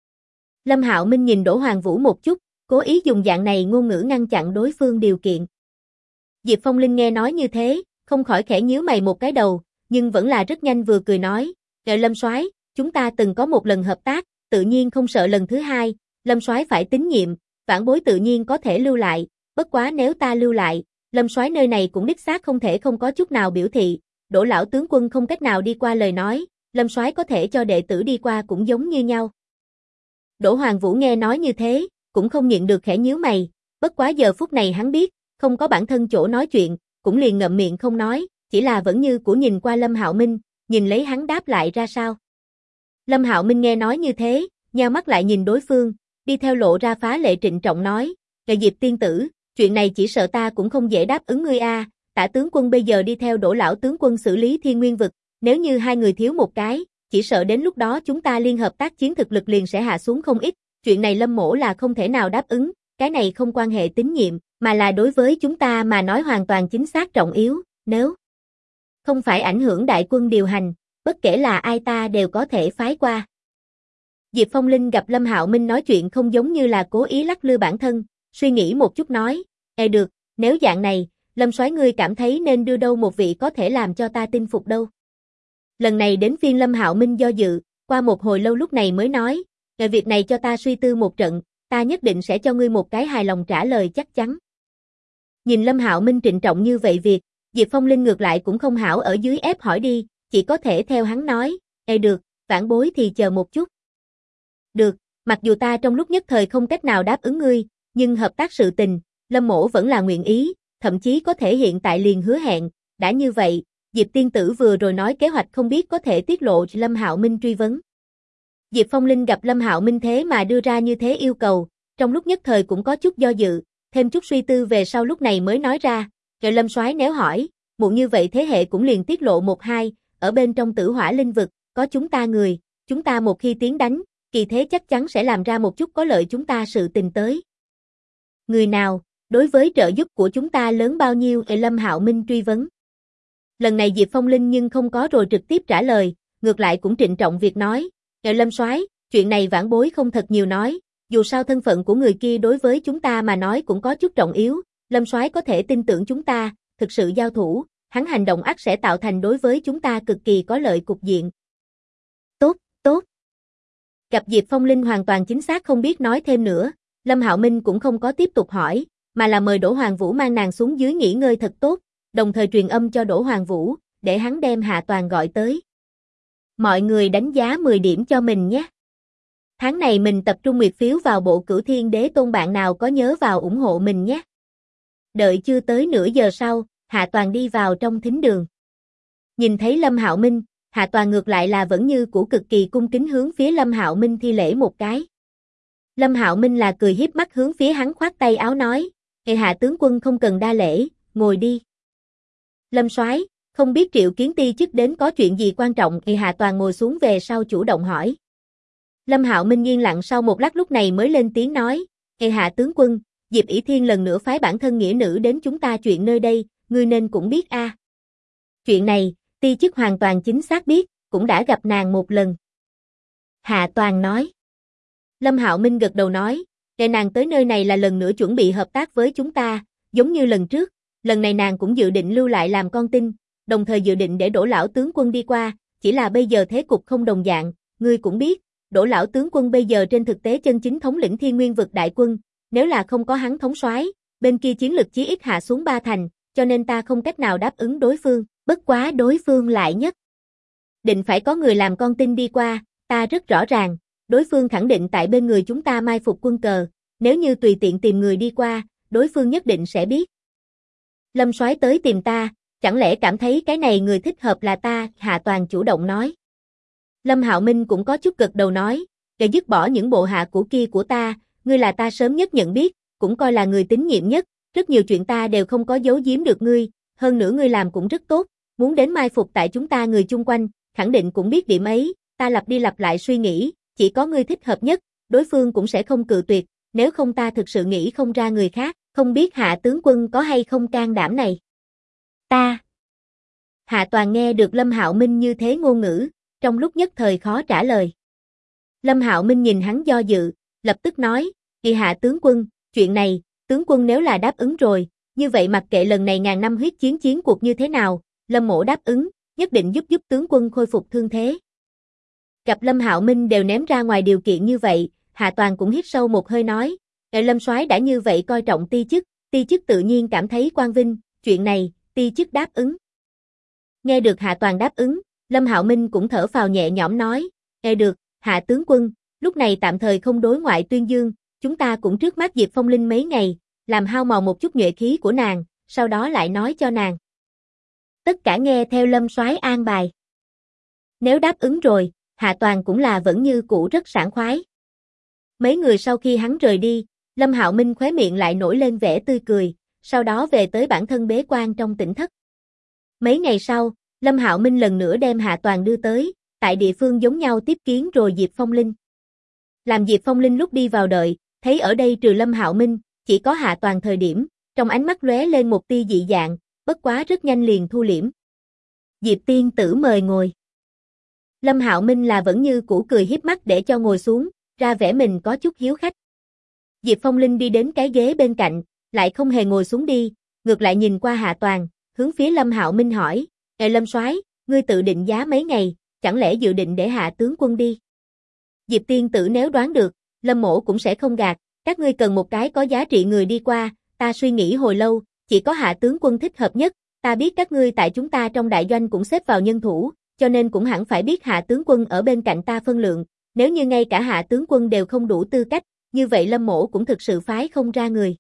Lâm Hạo Minh nhìn Đỗ Hoàng Vũ một chút, cố ý dùng dạng này ngôn ngữ ngăn chặn đối phương điều kiện. Diệp Phong Linh nghe nói như thế, không khỏi khẽ nhíu mày một cái đầu, nhưng vẫn là rất nhanh vừa cười nói, Lâm soái, chúng ta từng có một lần hợp tác, tự nhiên không sợ lần thứ hai, Lâm soái phải tín nhiệm, vãn bối tự nhiên có thể lưu lại, bất quá nếu ta lưu lại, Lâm soái nơi này cũng đích xác không thể không có chút nào biểu thị, Đỗ lão tướng quân không cách nào đi qua lời nói, Lâm soái có thể cho đệ tử đi qua cũng giống như nhau. Đỗ Hoàng Vũ nghe nói như thế, cũng không nhịn được khẽ nhíu mày, bất quá giờ phút này hắn biết, không có bản thân chỗ nói chuyện, cũng liền ngậm miệng không nói, chỉ là vẫn như của nhìn qua Lâm Hạo Minh, nhìn lấy hắn đáp lại ra sao. Lâm Hạo Minh nghe nói như thế, nheo mắt lại nhìn đối phương, đi theo lộ ra phá lệ trịnh trọng nói, Diệp tiên tử, chuyện này chỉ sợ ta cũng không dễ đáp ứng ngươi a. Tả tướng quân bây giờ đi theo Đỗ lão tướng quân xử lý Thiên Nguyên vực, nếu như hai người thiếu một cái, chỉ sợ đến lúc đó chúng ta liên hợp tác chiến thực lực liền sẽ hạ xuống không ít, chuyện này Lâm mỗ là không thể nào đáp ứng, cái này không quan hệ tín nhiệm, mà là đối với chúng ta mà nói hoàn toàn chính xác trọng yếu, nếu không phải ảnh hưởng đại quân điều hành, bất kể là ai ta đều có thể phái qua. Diệp Phong Linh gặp Lâm Hạo Minh nói chuyện không giống như là cố ý lắc lư bản thân, suy nghĩ một chút nói, được, nếu dạng này, Lâm soái ngươi cảm thấy nên đưa đâu một vị có thể làm cho ta tin phục đâu. Lần này đến phiên Lâm Hạo Minh do dự, qua một hồi lâu lúc này mới nói, việc này cho ta suy tư một trận, ta nhất định sẽ cho ngươi một cái hài lòng trả lời chắc chắn. Nhìn Lâm Hạo Minh trịnh trọng như vậy việc, Diệp Phong Linh ngược lại cũng không hảo ở dưới ép hỏi đi, chỉ có thể theo hắn nói, được, vãn bối thì chờ một chút. Được, mặc dù ta trong lúc nhất thời không cách nào đáp ứng ngươi, nhưng hợp tác sự tình, Lâm mỗ vẫn là nguyện ý, thậm chí có thể hiện tại liền hứa hẹn, đã như vậy, Diệp tiên tử vừa rồi nói kế hoạch không biết có thể tiết lộ. Lâm Hạo Minh truy vấn. Diệp Phong Linh gặp Lâm Hạo Minh thế mà đưa ra như thế yêu cầu, trong lúc nhất thời cũng có chút do dự, thêm chút suy tư về sau lúc này mới nói ra, rồi Lâm soái nếu hỏi, muộn như vậy thế hệ cũng liền tiết lộ một hai, ở bên trong Tử Hỏa Linh vực, có chúng ta người, chúng ta một khi tiến đánh, kỳ thế chắc chắn sẽ làm ra một chút có lợi chúng ta sự tình tới. Người nào, đối với trợ giúp của chúng ta lớn bao nhiêu? Lâm Hạo Minh truy vấn. Lần này Diệp Phong Linh nhưng không có rồi trực tiếp trả lời, ngược lại cũng trịnh trọng việc nói, Lâm soái, chuyện này vãn bối không thật nhiều nói, dù sao thân phận của người kia đối với chúng ta mà nói cũng có chút trọng yếu, Lâm soái có thể tin tưởng chúng ta, thực sự giao thủ, hắn hành động ắt sẽ tạo thành đối với chúng ta cực kỳ có lợi cục diện. Tốt, tốt. Gặp Diệp Phong Linh hoàn toàn chính xác không biết nói thêm nữa, Lâm Hạo Minh cũng không có tiếp tục hỏi, mà là mời Đỗ Hoàng Vũ mang nàng xuống dưới nghỉ ngơi thật tốt, đồng thời truyền âm cho Đỗ Hoàng Vũ, để hắn đem Hạ Toàn gọi tới. Mọi người đánh giá 10 điểm cho mình nhé. Tháng này mình tập trung nguyệt phiếu vào bộ Cửu Thiên Đế Tôn, bạn nào có nhớ vào ủng hộ mình nhé. Đợi chưa tới nửa giờ sau, Hạ Toàn đi vào trong thính đường. Nhìn thấy Lâm Hạo Minh, Hạ Toàn ngược lại là vẫn như cũ cực kỳ cung kính hướng phía Lâm Hạo Minh thi lễ một cái. Lâm Hạo Minh là cười hiếp mắt hướng phía hắn khoát tay áo nói, Hạ tướng quân không cần đa lễ, ngồi đi. Lâm soái, không biết triệu kiến ti chức đến có chuyện gì quan trọng. Hạ Toàn ngồi xuống về sau chủ động hỏi. Lâm Hạo Minh yên lặng sau một lát lúc này mới lên tiếng nói, Hạ tướng quân, Diệp ỷ Thiên lần nữa phái bản thân nghĩa nữ đến chúng ta chuyện nơi đây, ngươi nên cũng biết a. Chuyện này, ti chức hoàn toàn chính xác biết, cũng đã gặp nàng một lần. Hạ Toàn nói. Lâm Hạo Minh gật đầu nói, nàng tới nơi này là lần nữa chuẩn bị hợp tác với chúng ta, giống như lần trước, lần này nàng cũng dự định lưu lại làm con tin, đồng thời dự định để Đỗ lão tướng quân đi qua, chỉ là bây giờ thế cục không đồng dạng, ngươi cũng biết, Đỗ lão tướng quân bây giờ trên thực tế chân chính thống lĩnh Thiên Nguyên vực đại quân, nếu là không có hắn thống soái, bên kia chiến lực chí ít hạ xuống 3 thành, cho nên ta không cách nào đáp ứng đối phương, bất quá đối phương lại nhất định phải có người làm con tin đi qua, ta rất rõ ràng, đối phương khẳng định tại bên người chúng ta mai phục quân cờ, nếu như tùy tiện tìm người đi qua, đối phương nhất định sẽ biết. Lâm soái tới tìm ta, chẳng lẽ cảm thấy cái này người thích hợp là ta? Hạ Toàn chủ động nói. Lâm Hạo Minh cũng có chút gật đầu nói, để dứt bỏ những bộ hạ cũ kia của ta, ngươi là ta sớm nhất nhận biết, cũng coi là người tín nhiệm nhất, rất nhiều chuyện ta đều không có giấu giếm được ngươi, hơn nữa ngươi làm cũng rất tốt, muốn đến mai phục tại chúng ta người chung quanh, khẳng định cũng biết điểm ấy, ta lặp đi lặp lại suy nghĩ, chỉ có ngươi thích hợp nhất, đối phương cũng sẽ không cự tuyệt, nếu không ta thực sự nghĩ không ra người khác, không biết Hạ tướng quân có hay không can đảm này. Ta. Hạ Toàn nghe được Lâm Hạo Minh như thế ngôn ngữ, trong lúc nhất thời khó trả lời. Lâm Hạo Minh nhìn hắn do dự, lập tức nói, Hạ tướng quân, chuyện này, tướng quân nếu là đáp ứng rồi, như vậy mặc kệ lần này ngàn năm huyết chiến cuộc như thế nào, Lâm mỗ đáp ứng, nhất định giúp tướng quân khôi phục thương thế. Gặp Lâm Hạo Minh đều ném ra ngoài điều kiện như vậy, Hạ Toàn cũng hít sâu một hơi nói, Lâm soái đã như vậy coi trọng ti chức tự nhiên cảm thấy quang vinh, chuyện này, ti chức đáp ứng. Nghe được Hạ Toàn đáp ứng, Lâm Hạo Minh cũng thở phào nhẹ nhõm nói, được, Hạ tướng quân, lúc này tạm thời không đối ngoại tuyên dương, chúng ta cũng trước mắt Diệp Phong Linh mấy ngày, làm hao mòn một chút nhuệ khí của nàng, sau đó lại nói cho nàng. Tất cả nghe theo Lâm soái an bài. Nếu đáp ứng rồi, Hạ Toàn cũng là vẫn như cũ rất sảng khoái. Mấy người sau khi hắn rời đi, Lâm Hạo Minh khóe miệng lại nổi lên vẻ tươi cười, sau đó về tới bản thân bế quan trong tỉnh thất. Mấy ngày sau, Lâm Hạo Minh lần nữa đem Hạ Toàn đưa tới, tại địa phương giống nhau tiếp kiến rồi Diệp Phong Linh. Làm Diệp Phong Linh lúc đi vào đợi, thấy ở đây trừ Lâm Hạo Minh, chỉ có Hạ Toàn thời điểm, trong ánh mắt lóe lên một tia dị dạng, bất quá rất nhanh liền thu liễm. Diệp tiên tử mời ngồi. Lâm Hạo Minh là vẫn như cũ cười hiếp mắt để cho ngồi xuống, ra vẻ mình có chút hiếu khách. Diệp Phong Linh đi đến cái ghế bên cạnh, lại không hề ngồi xuống đi, ngược lại nhìn qua Hạ Toàn, hướng phía Lâm Hạo Minh hỏi, Lâm soái, ngươi tự định giá mấy ngày, chẳng lẽ dự định để Hạ tướng quân đi? Diệp tiên tử nếu đoán được, Lâm mỗ cũng sẽ không gạt, các ngươi cần một cái có giá trị người đi qua, ta suy nghĩ hồi lâu, chỉ có Hạ tướng quân thích hợp nhất, ta biết các ngươi tại chúng ta trong đại doanh cũng xếp vào nhân thủ, cho nên cũng hẳn phải biết Hạ tướng quân ở bên cạnh ta phân lượng, nếu như ngay cả Hạ tướng quân đều không đủ tư cách, như vậy Lâm mỗ cũng thực sự phái không ra người.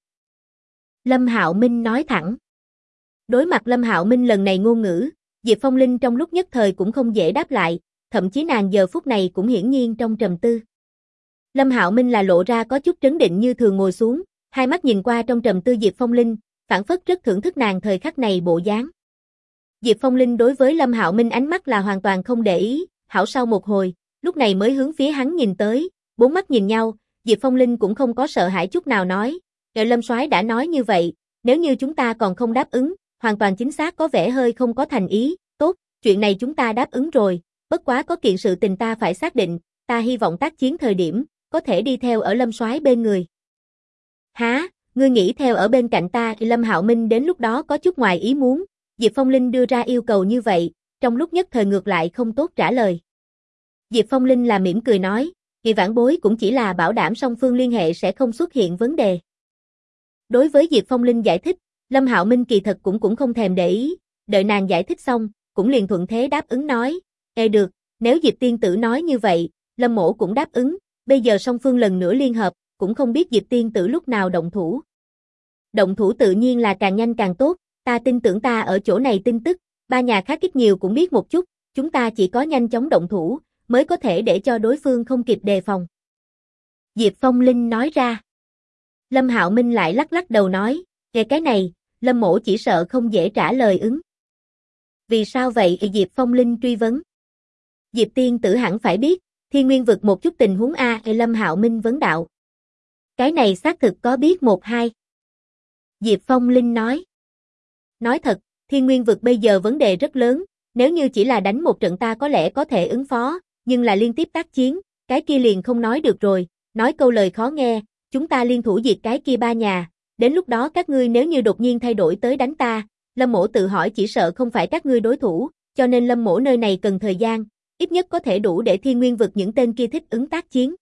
Lâm Hạo Minh nói thẳng. Đối mặt Lâm Hạo Minh lần này ngôn ngữ, Diệp Phong Linh trong lúc nhất thời cũng không dễ đáp lại, thậm chí nàng giờ phút này cũng hiển nhiên trong trầm tư. Lâm Hạo Minh là lộ ra có chút trấn định như thường ngồi xuống, hai mắt nhìn qua trong trầm tư Diệp Phong Linh, phảng phất rất thưởng thức nàng thời khắc này bộ dáng. Diệp Phong Linh đối với Lâm Hạo Minh ánh mắt là hoàn toàn không để ý, hảo sau một hồi, lúc này mới hướng phía hắn nhìn tới, bốn mắt nhìn nhau, Diệp Phong Linh cũng không có sợ hãi chút nào nói, Lâm soái đã nói như vậy, nếu như chúng ta còn không đáp ứng, hoàn toàn chính xác có vẻ hơi không có thành ý, tốt, chuyện này chúng ta đáp ứng rồi, bất quá có kiện sự tình ta phải xác định, ta hy vọng tác chiến thời điểm, có thể đi theo ở Lâm soái bên người. Hả, ngươi nghĩ theo ở bên cạnh ta? Lâm Hạo Minh đến lúc đó có chút ngoài ý muốn, Diệp Phong Linh đưa ra yêu cầu như vậy, trong lúc nhất thời ngược lại không tốt trả lời. Diệp Phong Linh là mỉm cười nói, kỳ vãn bối cũng chỉ là bảo đảm song phương liên hệ sẽ không xuất hiện vấn đề. Đối với Diệp Phong Linh giải thích, Lâm Hạo Minh kỳ thật cũng không thèm để ý, đợi nàng giải thích xong, cũng liền thuận thế đáp ứng nói, được, nếu Diệp tiên tử nói như vậy, Lâm mỗ cũng đáp ứng, bây giờ song phương lần nữa liên hợp, cũng không biết Diệp tiên tử lúc nào động thủ. Động thủ tự nhiên là càng nhanh càng tốt, ta tin tưởng ta ở chỗ này tin tức, ba nhà khác ít nhiều cũng biết một chút, chúng ta chỉ có nhanh chóng động thủ, mới có thể để cho đối phương không kịp đề phòng. Diệp Phong Linh nói ra. Lâm Hạo Minh lại lắc lắc đầu nói, Về cái này, Lâm Mỗ chỉ sợ không dễ trả lời ứng. Vì sao vậy? Diệp Phong Linh truy vấn. Diệp tiên tử hẳn phải biết, Thiên Nguyên vực một chút tình huống a. Lâm Hạo Minh vấn đạo. Cái này xác thực có biết một hai. Diệp Phong Linh nói. Nói thật, Thiên Nguyên vực bây giờ vấn đề rất lớn, nếu như chỉ là đánh một trận ta có lẽ có thể ứng phó, nhưng là liên tiếp tác chiến, cái kia liền không nói được rồi, nói câu lời khó nghe, chúng ta liên thủ diệt cái kia ba nhà, đến lúc đó các ngươi nếu như đột nhiên thay đổi tới đánh ta, Lâm Mỗ tự hỏi chỉ sợ không phải các ngươi đối thủ, cho nên Lâm Mỗ nơi này cần thời gian, ít nhất có thể đủ để Thiên Nguyên vực những tên kia thích ứng tác chiến.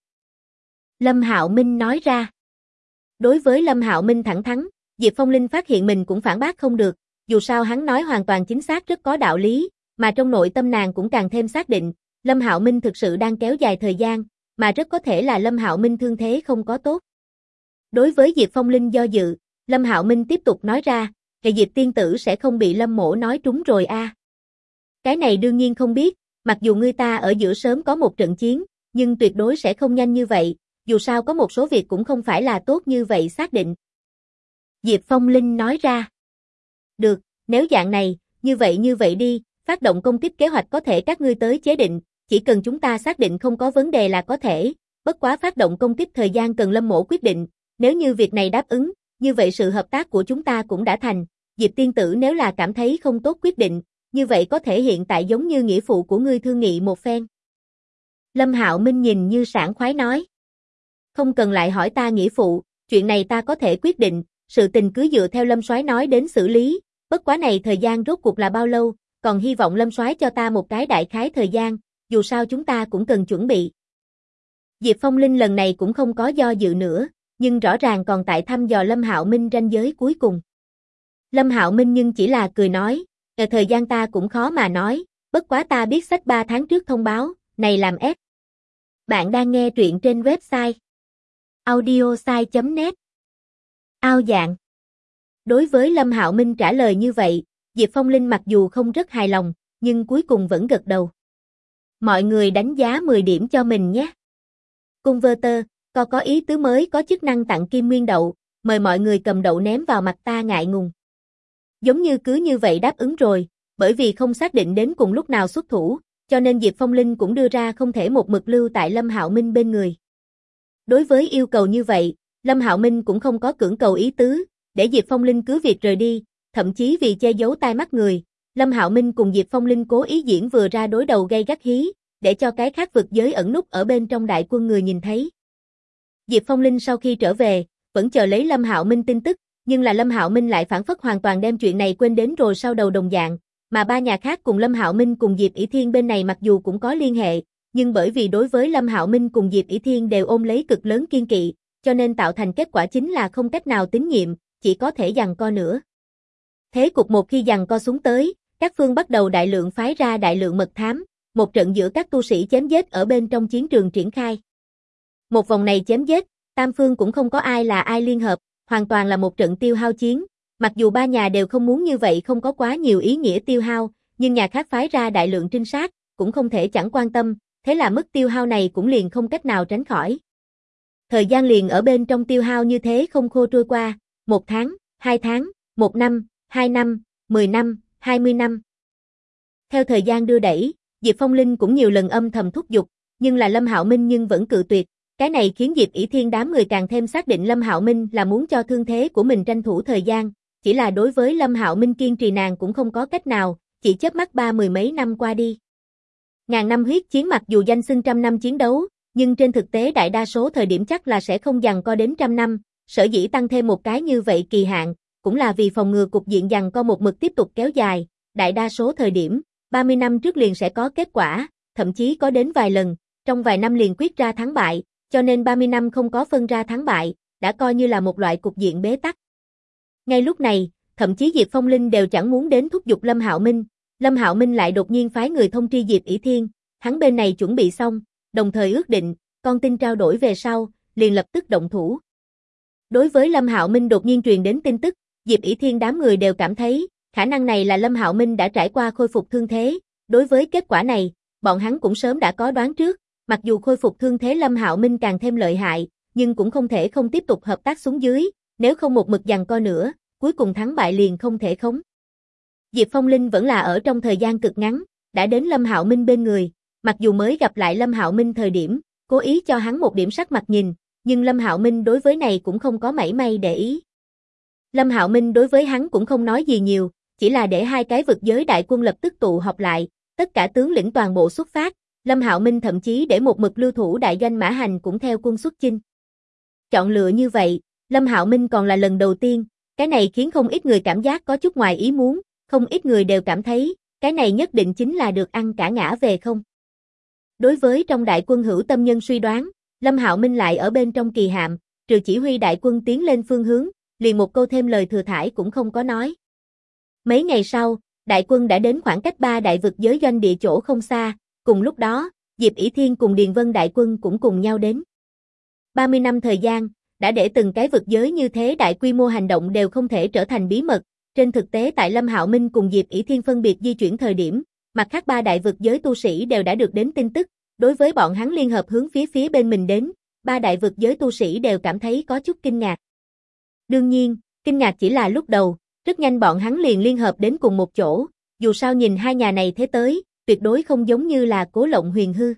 Lâm Hạo Minh nói ra. Đối với Lâm Hạo Minh thẳng thắn, Diệp Phong Linh phát hiện mình cũng phản bác không được, dù sao hắn nói hoàn toàn chính xác rất có đạo lý, mà trong nội tâm nàng cũng càng thêm xác định, Lâm Hạo Minh thực sự đang kéo dài thời gian, mà rất có thể là Lâm Hạo Minh thương thế không có tốt. Đối với Diệp Phong Linh do dự, Lâm Hạo Minh tiếp tục nói ra, "Cái Diệp tiên tử sẽ không bị Lâm Mỗ nói trúng rồi a." Cái này đương nhiên không biết, mặc dù ngươi ta ở giữa sớm có một trận chiến, nhưng tuyệt đối sẽ không nhanh như vậy, dù sao có một số việc cũng không phải là tốt như vậy xác định. Diệp Phong Linh nói ra. Được, nếu dạng này, như vậy đi, phát động công kích kế hoạch có thể các ngươi tới chế định, chỉ cần chúng ta xác định không có vấn đề là có thể, bất quá phát động công kích thời gian cần Lâm Mỗ quyết định, nếu như việc này đáp ứng, như vậy sự hợp tác của chúng ta cũng đã thành, Diệp tiên tử nếu là cảm thấy không tốt quyết định, như vậy có thể hiện tại giống như nghĩa phụ của ngươi thương nghị một phen. Lâm Hạo Minh nhìn như sảng khoái nói. Không cần lại hỏi ta nghĩa phụ, chuyện này ta có thể quyết định, sự tình cứ dựa theo Lâm soái nói đến xử lý, bất quá này thời gian rốt cuộc là bao lâu, còn hy vọng Lâm soái cho ta một cái đại khái thời gian, dù sao chúng ta cũng cần chuẩn bị. Diệp Phong Linh lần này cũng không có do dự nữa, nhưng rõ ràng còn tại thăm dò Lâm Hạo Minh ranh giới cuối cùng. Lâm Hạo Minh nhưng chỉ là cười nói, thời gian ta cũng khó mà nói, bất quá ta biết sách 3 tháng trước thông báo, này làm ép. Bạn đang nghe truyện trên website audiosai.net. Ao dạng. Đối với Lâm Hạo Minh trả lời như vậy, Diệp Phong Linh mặc dù không rất hài lòng, nhưng cuối cùng vẫn gật đầu. Mọi người đánh giá 10 điểm cho mình nhé. Converter, có ý tứ mới có chức năng tặng kim nguyên đậu, mời mọi người cầm đậu ném vào mặt ta ngại ngùng. Giống như cứ như vậy đáp ứng rồi, bởi vì không xác định đến cùng lúc nào xuất thủ, cho nên Diệp Phong Linh cũng đưa ra không thể một mực lưu tại Lâm Hạo Minh bên người. Đối với yêu cầu như vậy, Lâm Hạo Minh cũng không có cưỡng cầu ý tứ, để Diệp Phong Linh cứ việc rời đi, thậm chí vì che giấu tai mắt người, Lâm Hạo Minh cùng Diệp Phong Linh cố ý diễn vừa ra đối đầu gay gắt hí, để cho cái khác vực giới ẩn núp ở bên trong đại quân người nhìn thấy. Diệp Phong Linh sau khi trở về, vẫn chờ lấy Lâm Hạo Minh tin tức, nhưng là Lâm Hạo Minh lại phản phất hoàn toàn đem chuyện này quên đến rồi sau đầu đồng dạng, mà ba nhà khác cùng Lâm Hạo Minh cùng Diệp ỷ Thiên bên này mặc dù cũng có liên hệ, nhưng bởi vì đối với Lâm Hạo Minh cùng Diệp ỷ Thiên đều ôm lấy cực lớn kiên kỵ, cho nên tạo thành kết quả chính là không cách nào tín nhiệm, chỉ có thể giằng co nữa. Thế cục một khi giằng co xuống tới, các phương bắt đầu đại lượng phái ra đại lượng mật thám, một trận giữa các tu sĩ chém giết ở bên trong chiến trường triển khai. Một vòng này chém giết, tam phương cũng không có ai là ai liên hợp, hoàn toàn là một trận tiêu hao chiến, mặc dù ba nhà đều không muốn như vậy không có quá nhiều ý nghĩa tiêu hao, nhưng nhà khác phái ra đại lượng trinh sát, cũng không thể chẳng quan tâm, thế là mức tiêu hao này cũng liền không cách nào tránh khỏi. Thời gian liền ở bên trong tiêu hao như thế không khô trôi qua, 1 tháng, 2 tháng, 1 năm, 2 năm, 10 năm, 20 năm. Theo thời gian đưa đẩy, Diệp Phong Linh cũng nhiều lần âm thầm thúc giục, nhưng là Lâm Hạo Minh nhưng vẫn cự tuyệt, cái này khiến Diệp ỷ Thiên đám người càng thêm xác định Lâm Hạo Minh là muốn cho thương thế của mình tranh thủ thời gian, chỉ là đối với Lâm Hạo Minh kiên trì nàng cũng không có cách nào, chỉ chớp mắt 30 mấy năm qua đi. Ngàn năm huyết chiến mặc dù danh xưng trăm năm chiến đấu, nhưng trên thực tế đại đa số thời điểm chắc là sẽ không giằng co đến trăm năm, sở dĩ tăng thêm một cái như vậy kỳ hạn, cũng là vì phòng ngừa cục diện giằng co một mực tiếp tục kéo dài, đại đa số thời điểm, 30 năm trước liền sẽ có kết quả, thậm chí có đến vài lần, trong vài năm liền quyết ra thắng bại, cho nên 30 năm không có phân ra thắng bại, đã coi như là một loại cục diện bế tắc. Ngay lúc này, thậm chí Diệp Phong Linh đều chẳng muốn đến thúc giục Lâm Hạo Minh lại đột nhiên phái người thông tri Diệp ỷ Thiên, hắn bên này chuẩn bị xong, đồng thời ước định, con tin trao đổi về sau, liền lập tức động thủ. Đối với Lâm Hạo Minh đột nhiên truyền đến tin tức, Diệp ỷ Thiên đám người đều cảm thấy, khả năng này là Lâm Hạo Minh đã trải qua khôi phục thương thế, đối với kết quả này, bọn hắn cũng sớm đã có đoán trước, mặc dù khôi phục thương thế Lâm Hạo Minh càng thêm lợi hại, nhưng cũng không thể không tiếp tục hợp tác xuống dưới, nếu không một mực giằng co nữa, cuối cùng thắng bại liền không thể khống. Diệp Phong Linh vẫn là ở trong thời gian cực ngắn, đã đến Lâm Hạo Minh bên người, mặc dù mới gặp lại Lâm Hạo Minh thời điểm, cố ý cho hắn một điểm sắc mặt nhìn, nhưng Lâm Hạo Minh đối với này cũng không có mảy may để ý. Lâm Hạo Minh đối với hắn cũng không nói gì nhiều, chỉ là để hai cái vực giới đại quân lập tức tụ họp lại, tất cả tướng lĩnh toàn bộ xuất phát, Lâm Hạo Minh thậm chí để một mực lưu thủ đại doanh Mã Hành cũng theo quân xuất chinh. Chọn lựa như vậy, Lâm Hạo Minh còn là lần đầu tiên, cái này khiến không ít người cảm giác có chút ngoài ý muốn, không ít người đều cảm thấy, cái này nhất định chính là được ăn cả ngã về không. Đối với trong đại quân hữu tâm nhân suy đoán, Lâm Hạo Minh lại ở bên trong kỳ hạm, trừ chỉ huy đại quân tiến lên phương hướng, liền một câu thêm lời thừa thãi cũng không có nói. Mấy ngày sau, đại quân đã đến khoảng cách 3 đại vực giới doanh địa chỗ không xa, cùng lúc đó, Diệp ỷ Thiên cùng Điền Vân đại quân cũng cùng nhau đến. 30 năm thời gian, đã để từng cái vực giới như thế đại quy mô hành động đều không thể trở thành bí mật, trên thực tế tại Lâm Hạo Minh cùng Diệp ỷ Thiên phân biệt di chuyển thời điểm, mặt khác 3 đại vực giới tu sĩ đều đã được đến tin tức, đối với bọn hắn liên hợp hướng phía bên mình đến, 3 đại vực giới tu sĩ đều cảm thấy có chút kinh ngạc. Đương nhiên, kinh ngạc chỉ là lúc đầu, rất nhanh bọn hắn liền liên hợp đến cùng một chỗ, dù sao nhìn hai nhà này thế tới, tuyệt đối không giống như là cố lộng huyền hư.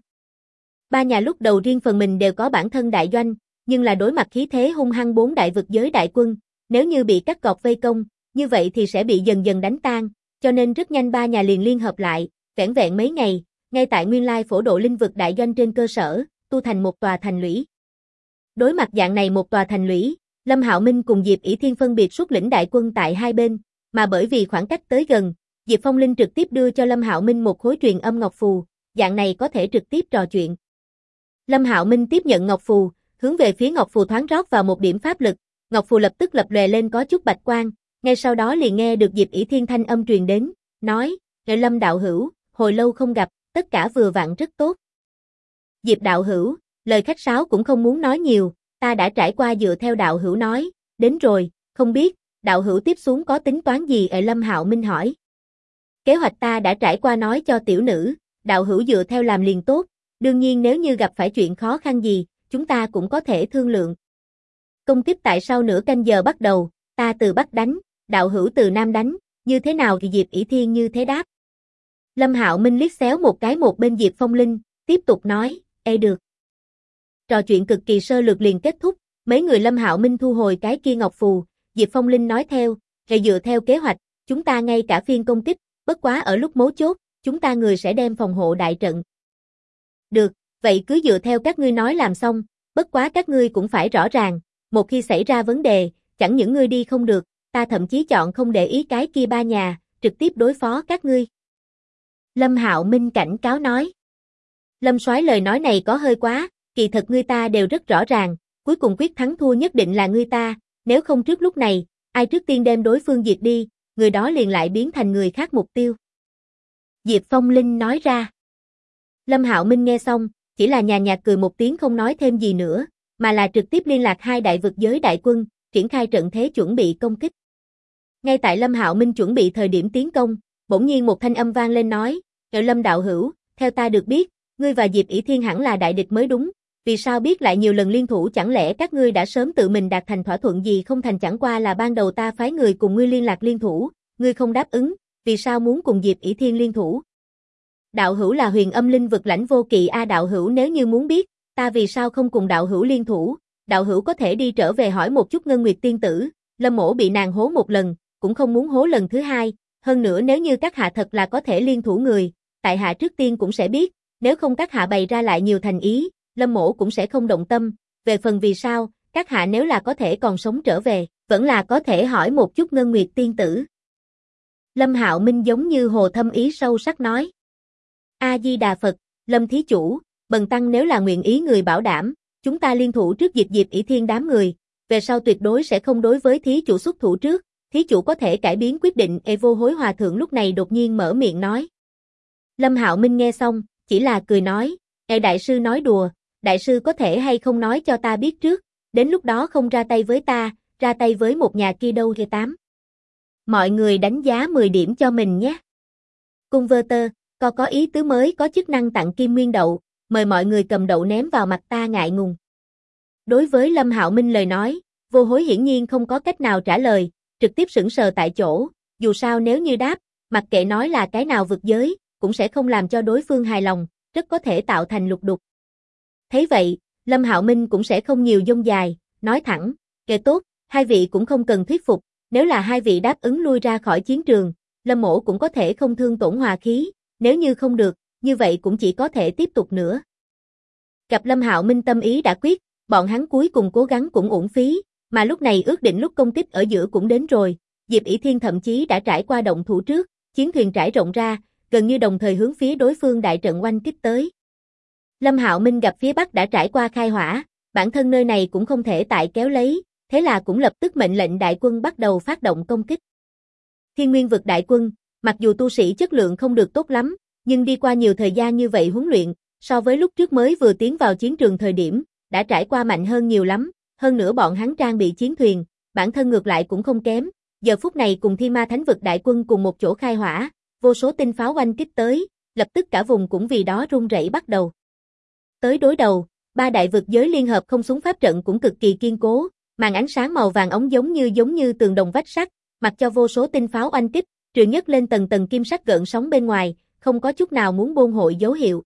3 nhà lúc đầu riêng phần mình đều có bản thân đại doanh, nhưng là đối mặt khí thế hung hăng 4 đại vực giới đại quân, nếu như bị cắt cọp vây công, như vậy thì sẽ bị dần dần đánh tan, cho nên rất nhanh 3 nhà liền liên hợp lại, vẻn vẹn mấy ngày, ngay tại nguyên lai phổ độ linh vực đại doanh trên cơ sở, tu thành một tòa thành lũy. Đối mặt dạng này một tòa thành lũy, Lâm Hạo Minh cùng Diệp ỷ Thiên phân biệt xuất lĩnh đại quân tại hai bên, mà bởi vì khoảng cách tới gần, Diệp Phong Linh trực tiếp đưa cho Lâm Hạo Minh một khối truyền âm ngọc phù, dạng này có thể trực tiếp trò chuyện. Lâm Hạo Minh tiếp nhận ngọc phù, hướng về phía ngọc phù thoáng rót vào một điểm pháp lực, ngọc phù lập tức lập lòe lên có chút bạch quang, ngay sau đó liền nghe được Diệp ỷ Thiên thanh âm truyền đến, nói: "Lâm đạo hữu, hồi lâu không gặp, tất cả vừa vặn rất tốt." Diệp đạo hữu, lời khách sáo cũng không muốn nói nhiều, ta đã trải qua dựa theo đạo hữu nói, đến rồi, không biết, đạo hữu tiếp xuống có tính toán gì? Lâm Hạo Minh hỏi. Kế hoạch ta đã trải qua nói cho tiểu nữ, đạo hữu dựa theo làm liền tốt, đương nhiên nếu như gặp phải chuyện khó khăn gì, chúng ta cũng có thể thương lượng. Công kích tại sau nửa canh giờ bắt đầu, ta từ Bắc đánh, đạo hữu từ Nam đánh, như thế nào? Thì Diệp ỷ Thiên như thế đáp. Lâm Hạo Minh liếc xéo một cái một bên Diệp Phong Linh, tiếp tục nói, được. Trò chuyện cực kỳ sơ lược liền kết thúc, mấy người Lâm Hạo Minh thu hồi cái kia ngọc phù, Diệp Phong Linh nói theo, dựa theo kế hoạch, chúng ta ngay cả phiên công kích, bất quá ở lúc mấu chốt, chúng ta người sẽ đem phòng hộ đại trận. Được, vậy cứ dựa theo các ngươi nói làm xong, bất quá các ngươi cũng phải rõ ràng, một khi xảy ra vấn đề, chẳng những ngươi đi không được, ta thậm chí chọn không để ý cái kia 3 nhà, trực tiếp đối phó các ngươi. Lâm Hạo Minh cảnh cáo nói. Lâm soái lời nói này có hơi quá, kỳ thật ngươi ta đều rất rõ ràng, cuối cùng quyết thắng thua nhất định là ngươi ta, nếu không trước lúc này, ai trước tiên đem đối phương diệt đi, người đó liền lại biến thành người khác mục tiêu. Diệp Phong Linh nói ra. Lâm Hạo Minh nghe xong, chỉ là nhàn nhạt cười một tiếng không nói thêm gì nữa, mà là trực tiếp liên lạc 2 đại vực giới đại quân, triển khai trận thế chuẩn bị công kích. Ngay tại Lâm Hạo Minh chuẩn bị thời điểm tiến công, bỗng nhiên một thanh âm vang lên nói, Lâm đạo hữu, theo ta được biết, ngươi và Diệp ỷ Thiên hẳn là đại địch mới đúng, vì sao biết lại nhiều lần liên thủ? Chẳng lẽ các ngươi đã sớm tự mình đạt thành thỏa thuận gì không thành? Chẳng qua là ban đầu ta phái người cùng ngươi liên lạc liên thủ, ngươi không đáp ứng, vì sao muốn cùng Diệp ỷ Thiên liên thủ? Đạo hữu là Huyền Âm Linh vực lãnh vô kỵ đạo hữu, nếu như muốn biết, ta vì sao không cùng đạo hữu liên thủ, đạo hữu có thể đi trở về hỏi một chút Ngân Nguyệt tiên tử, Lâm mỗ bị nàng hố một lần, cũng không muốn hố lần thứ hai, hơn nữa nếu như các hạ thật là có thể liên thủ người, tại hạ trước tiên cũng sẽ biết, nếu không các hạ bày ra lại nhiều thành ý, Lâm mỗ cũng sẽ không động tâm, về phần vì sao, các hạ nếu là có thể còn sống trở về, vẫn là có thể hỏi một chút Ngân Nguyệt tiên tử. Lâm Hạo Minh giống như hồ thâm ý sâu sắc nói. A-di-đà Phật, Lâm thí chủ, bần tăng nếu là nguyện ý người bảo đảm, chúng ta liên thủ trước diệt Diệp ỷ Thiên đám người, về sau tuyệt đối sẽ không đối với thí chủ xuất thủ trước, thí chủ có thể cải biến quyết định. Vô Hối hòa thượng lúc này đột nhiên mở miệng nói. Lâm Hạo Minh nghe xong, chỉ là cười nói, đại sư nói đùa, đại sư có thể hay không nói cho ta biết trước, đến lúc đó không ra tay với ta, ra tay với một nhà kia đâu. 8. Mọi người đánh giá 10 điểm cho mình nhé. Converter, có ý tứ mới có chức năng tặng kim nguyên đậu, mời mọi người cầm đậu ném vào mặt ta ngại ngùng. Đối với Lâm Hạo Minh lời nói, Vô Hối hiển nhiên không có cách nào trả lời, trực tiếp sững sờ tại chỗ, dù sao nếu như đáp, mặc kệ nói là cái nào vực giới, cũng sẽ không làm cho đối phương hài lòng, rất có thể tạo thành lục đục. Thấy vậy, Lâm Hạo Minh cũng sẽ không nhiều dông dài, nói thẳng, kệ tốt, hai vị cũng không cần thuyết phục, nếu là hai vị đáp ứng lui ra khỏi chiến trường, Lâm mỗ cũng có thể không thương tổn hòa khí, nếu như không được, như vậy cũng chỉ có thể tiếp tục nữa. Gặp Lâm Hạo Minh tâm ý đã quyết, bọn hắn cuối cùng cố gắng cũng uổng phí, mà lúc này ước định lúc công kích ở giữa cũng đến rồi, Diệp ỷ Thiên thậm chí đã trải qua động thủ trước, chiến thuyền trải rộng ra, gần như đồng thời hướng phía đối phương đại trận oanh kích tới. Lâm Hạo Minh gặp phía Bắc đã trải qua khai hỏa, bản thân nơi này cũng không thể tại kéo lấy, thế là cũng lập tức mệnh lệnh đại quân bắt đầu phát động công kích. Thiên Nguyên vực đại quân, mặc dù tu sĩ chất lượng không được tốt lắm, nhưng đi qua nhiều thời gian như vậy huấn luyện, so với lúc trước mới vừa tiến vào chiến trường thời điểm, đã trải qua mạnh hơn nhiều lắm, hơn nữa bọn hắn trang bị chiến thuyền, bản thân ngược lại cũng không kém, giờ phút này cùng Thiên Ma Thánh vực đại quân cùng một chỗ khai hỏa, vô số tinh pháo oanh kích tới, lập tức cả vùng cũng vì đó rung rẩy bắt đầu. Tới đối đầu, ba đại vực giới liên hợp không súng pháp trận cũng cực kỳ kiên cố, màn ánh sáng màu vàng ống giống như tường đồng vách sắt, mặc cho vô số tinh pháo oanh kích, trừ nhấc lên tầng tầng kim sắc gợn sóng bên ngoài, không có chút nào muốn buông hội dấu hiệu.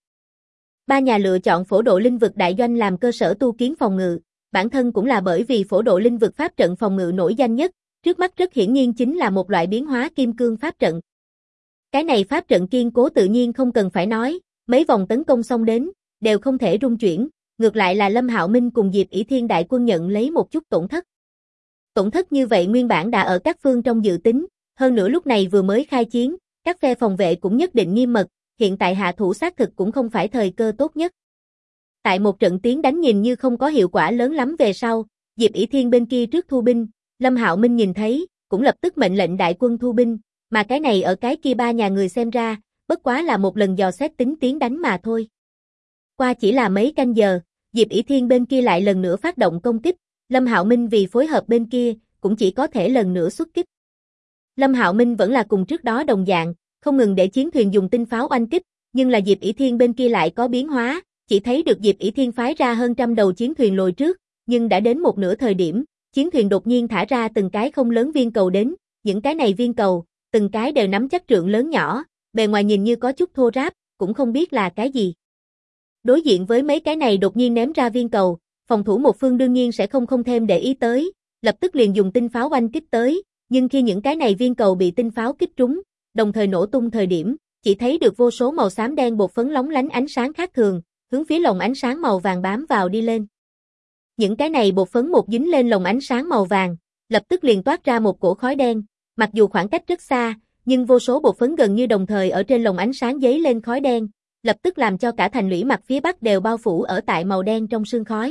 Ba nhà lựa chọn phổ độ linh vực đại doanh làm cơ sở tu kiến phòng ngự, bản thân cũng là bởi vì phổ độ linh vực pháp trận phòng ngự nổi danh nhất, trước mắt rất hiển nhiên chính là một loại biến hóa kim cương pháp trận. Cái này pháp trận kiên cố tự nhiên không cần phải nói, mấy vòng tấn công xong đến, đều không thể rung chuyển, ngược lại là Lâm Hạo Minh cùng Diệp ỷ Thiên đại quân nhận lấy một chút tổn thất. Tổn thất như vậy nguyên bản đã ở các phương trong dự tính, hơn nữa lúc này vừa mới khai chiến, các phe phòng vệ cũng nhất định nghiêm mật, hiện tại hạ thủ xác thực cũng không phải thời cơ tốt nhất. Tại một trận tiến đánh nhìn như không có hiệu quả lớn lắm về sau, Diệp ỷ Thiên bên kia trước thu binh, Lâm Hạo Minh nhìn thấy, cũng lập tức mệnh lệnh đại quân thu binh, mà cái này ở cái kia ba nhà người xem ra, bất quá là một lần dò xét tính tiến đánh mà thôi. Qua chỉ là mấy canh giờ, Diệp ỷ Thiên bên kia lại lần nữa phát động công kích, Lâm Hạo Minh vì phối hợp bên kia, cũng chỉ có thể lần nữa xuất kích. Lâm Hạo Minh vẫn là cùng trước đó đồng dạng, không ngừng để chiến thuyền dùng tinh pháo oanh kích, nhưng là Diệp ỷ Thiên bên kia lại có biến hóa, chỉ thấy được Diệp ỷ Thiên phái ra hơn trăm đầu chiến thuyền lồi trước, nhưng đã đến một nửa thời điểm, chiến thuyền đột nhiên thả ra từng cái không lớn viên cầu đến, những cái này viên cầu, từng cái đều nắm chắc trượng lớn nhỏ, bề ngoài nhìn như có chút thô ráp, cũng không biết là cái gì. Đối diện với mấy cái này đột nhiên ném ra viên cầu, phòng thủ một phương đương nhiên sẽ không thêm để ý tới, lập tức liền dùng tinh pháo oanh kích tới, nhưng khi những cái này viên cầu bị tinh pháo kích trúng, đồng thời nổ tung thời điểm, chỉ thấy được vô số màu xám đen bột phấn lóng lánh ánh sáng khác thường, hướng phía lồng ánh sáng màu vàng bám vào đi lên. Những cái này bột phấn một dính lên lồng ánh sáng màu vàng, lập tức liền toát ra một cổ khói đen, mặc dù khoảng cách rất xa, nhưng vô số bột phấn gần như đồng thời ở trên lồng ánh sáng giấy lên khói đen, lập tức làm cho cả thành lũy mặt phía bắc đều bao phủ ở tại màu đen trong sương khói.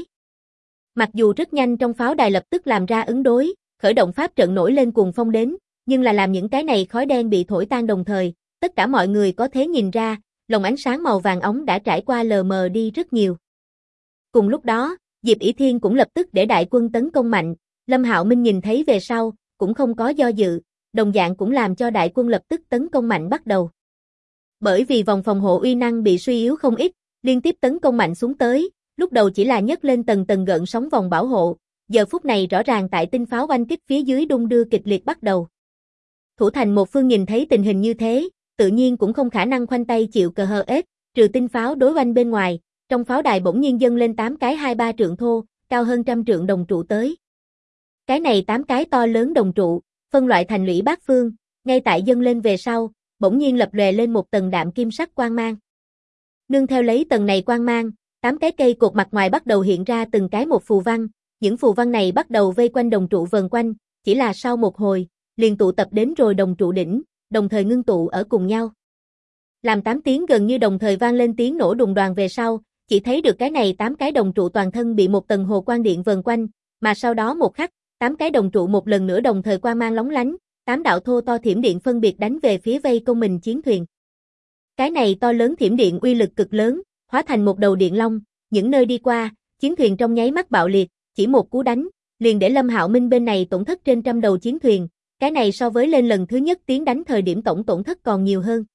Mặc dù rất nhanh trong pháo đài lập tức làm ra ứng đối, khởi động pháp trận nổi lên cuồng phong đến, nhưng là làm những cái này khói đen bị thổi tan đồng thời, tất cả mọi người có thể nhìn ra, lồng ánh sáng màu vàng óng đã trải qua lờ mờ đi rất nhiều. Cùng lúc đó, Diệp ỷ Thiên cũng lập tức để đại quân tấn công mạnh, Lâm Hạo Minh nhìn thấy về sau, cũng không có do dự, đồng dạng cũng làm cho đại quân lập tức tấn công mạnh bắt đầu. Bởi vì vòng phòng hộ uy năng bị suy yếu không ít, liên tiếp tấn công mạnh xuống tới, lúc đầu chỉ là nhấc lên tầng tầng gợn sóng vòng bảo hộ, giờ phút này rõ ràng tại tinh pháo oanh kích phía dưới đung đưa kịch liệt bắt đầu. Thủ thành một phương nhìn thấy tình hình như thế, tự nhiên cũng không khả năng khoanh tay chịu cờ hờ ết, trừ tinh pháo đối oanh bên ngoài, trong pháo đài bỗng nhiên dâng lên 8 cái 2-3 trượng thô, cao hơn 100 trượng đồng trụ tới. Cái này 8 cái to lớn đồng trụ, phân loại thành lũy bát phương, ngay tại dâng lên về sau, bỗng nhiên lập lòe lên một tầng đạm kim sắc quang mang. Nương theo lấy tầng này quang mang, 8 cái cây cột mặt ngoài bắt đầu hiện ra từng cái một phù văn, những phù văn này bắt đầu vây quanh đồng trụ vần quanh, chỉ là sau một hồi, liền tụ tập đến rồi đồng trụ đỉnh, đồng thời ngưng tụ ở cùng nhau. Làm 8 tiếng gần như đồng thời vang lên tiếng nổ đùng đoàng về sau, chỉ thấy được cái này 8 cái đồng trụ toàn thân bị một tầng hồ quang điện vần quanh, mà sau đó một khắc, 8 cái đồng trụ một lần nữa đồng thời quang mang lóng lánh, 8 đạo thô to thiểm điện phân biệt đánh về phía vây công mình chiến thuyền. Cái này to lớn thiểm điện uy lực cực lớn, hóa thành một đầu điện long, những nơi đi qua, chiến thuyền trong nháy mắt bạo liệt, chỉ một cú đánh, liền để Lâm Hạo Minh bên này tổn thất trên 100 đầu chiến thuyền, cái này so với lên lần thứ nhất tiến đánh thời điểm tổng tổn thất còn nhiều hơn.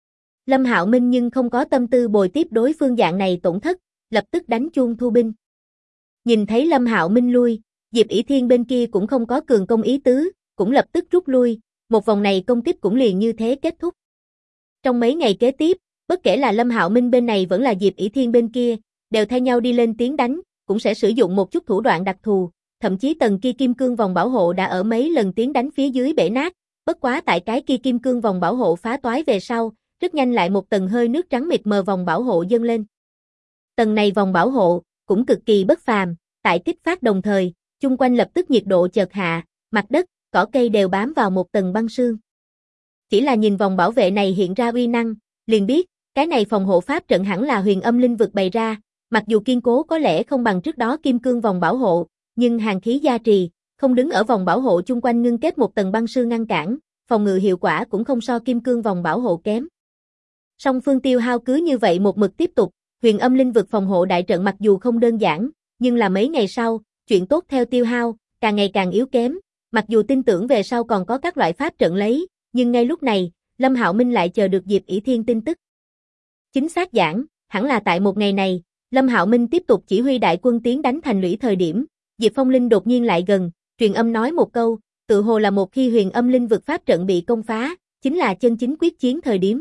Lâm Hạo Minh nhưng không có tâm tư bồi tiếp đối phương dạng này tổn thất, lập tức đánh chuông thu binh. Nhìn thấy Lâm Hạo Minh lui, Diệp ỷ Thiên bên kia cũng không có cường công ý tứ, cũng lập tức rút lui, một vòng này công kích cũng liền như thế kết thúc. Trong mấy ngày kế tiếp, bất kể là Lâm Hạo Minh bên này vẫn là Diệp ỷ Thiên bên kia, đều thay nhau đi lên tiếng đánh, cũng sẽ sử dụng một chút thủ đoạn đặc thù, thậm chí tầng kia kim cương vòng bảo hộ đã ở mấy lần tiếng đánh phía dưới bể nát, bất quá tại cái kia kim cương vòng bảo hộ phá toái về sau, rất nhanh lại một tầng hơi nước trắng mịt mờ vòng bảo hộ dâng lên. Tầng này vòng bảo hộ cũng cực kỳ bất phàm, tại kích phát đồng thời, chung quanh lập tức nhiệt độ chợt hạ, mặt đất, cỏ cây đều bám vào một tầng băng sương. Chỉ là nhìn vòng bảo vệ này hiện ra uy năng, liền biết, cái này phòng hộ pháp trận hẳn là Huyền Âm Linh Vực bày ra, mặc dù kiên cố có lẽ không bằng trước đó kim cương vòng bảo hộ, nhưng hàn khí gia trì, không đứng ở vòng bảo hộ chung quanh ngưng kết một tầng băng sương ngăn cản, phòng ngự hiệu quả cũng không so kim cương vòng bảo hộ kém. Song phương tiêu hao cứ như vậy một mực tiếp tục, Huyền Âm Linh Vực phòng hộ đại trận mặc dù không đơn giản, nhưng là mấy ngày sau, chuyện tốt theo tiêu hao, càng ngày càng yếu kém, mặc dù tin tưởng về sau còn có các loại pháp trận lấy, nhưng ngay lúc này, Lâm Hạo Minh lại chờ được Diệp ỷ Thiên tin tức. Chính xác giảng, hẳn là tại một ngày này, Lâm Hạo Minh tiếp tục chỉ huy đại quân tiến đánh thành lũy thời điểm, Diệp Phong Linh đột nhiên lại gần, truyền âm nói một câu, tự hồ là một khi Huyền Âm Linh Vực pháp trận bị công phá, chính là chân chính quyết chiến thời điểm.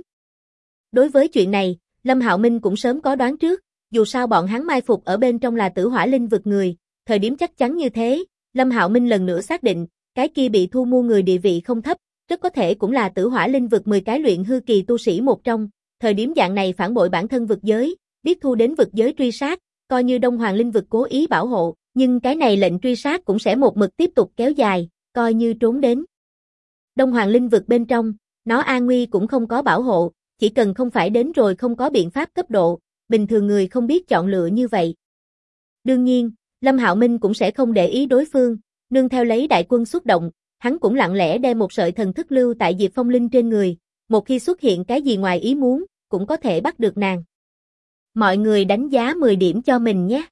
Đối với chuyện này, Lâm Hạo Minh cũng sớm có đoán trước, dù sao bọn hắn mai phục ở bên trong là Tử Hỏa Linh Vực người, thời điểm chắc chắn như thế, Lâm Hạo Minh lần nữa xác định, cái kia bị thu mua người địa vị không thấp, rất có thể cũng là Tử Hỏa Linh Vực 10 cái luyện hư kỳ tu sĩ một trong, thời điểm dạng này phản bội bản thân vực giới, biết thu đến vực giới truy sát, coi như Đông Hoàng Linh Vực cố ý bảo hộ, nhưng cái này lệnh truy sát cũng sẽ một mực tiếp tục kéo dài, coi như trốn đến. Đông Hoàng Linh Vực bên trong, nó an nguy cũng không có bảo hộ, chỉ cần không phải đến rồi không có biện pháp cấp độ, bình thường người không biết chọn lựa như vậy. Đương nhiên, Lâm Hạo Minh cũng sẽ không để ý đối phương, nương theo lấy đại quân xuất động, hắn cũng lặng lẽ đem một sợi thần thức lưu tại Diệp Phong Linh trên người, một khi xuất hiện cái gì ngoài ý muốn, cũng có thể bắt được nàng. Mọi người đánh giá 10 điểm cho mình nhé.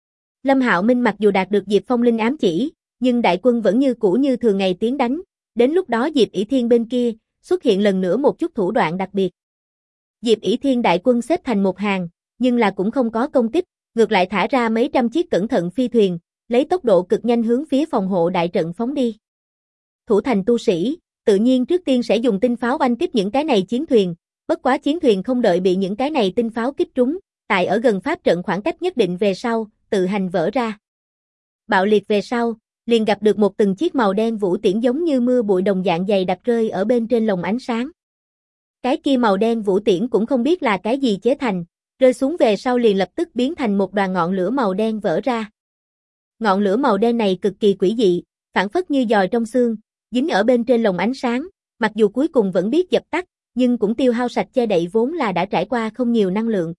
Lâm Hạo Minh mặc dù đạt được Diệp Phong Linh ám chỉ, nhưng đại quân vẫn như cũ như thường ngày tiến đánh, đến lúc đó Diệp ỷ Thiên bên kia, xuất hiện lần nữa một chút thủ đoạn đặc biệt. Diệp ỷ Thiên đại quân xếp thành một hàng, nhưng là cũng không có công kích, ngược lại thả ra mấy trăm chiếc cẩn thận phi thuyền, lấy tốc độ cực nhanh hướng phía phòng hộ đại trận phóng đi. Thủ thành tu sĩ, tự nhiên trước tiên sẽ dùng tinh pháo oanh kích những cái này chiến thuyền, bất quá chiến thuyền không đợi bị những cái này tinh pháo kích trúng, tại ở gần pháp trận khoảng cách nhất định về sau, tự hành vỡ ra. Bạo liệt về sau, liền gặp được một từng chiếc màu đen vũ tiễn giống như mưa bụi đồng dạng dày đặc rơi ở bên trên lồng ánh sáng. Cái kia màu đen vũ tiễn cũng không biết là cái gì chế thành, rơi xuống về sau liền lập tức biến thành một đoàn ngọn lửa màu đen vỡ ra. Ngọn lửa màu đen này cực kỳ quỷ dị, phảng phất như giòi trong xương, dính ở bên trên lồng ánh sáng, mặc dù cuối cùng vẫn biết dập tắt, nhưng cũng tiêu hao sạch che đậy vốn là đã trải qua không nhiều năng lượng.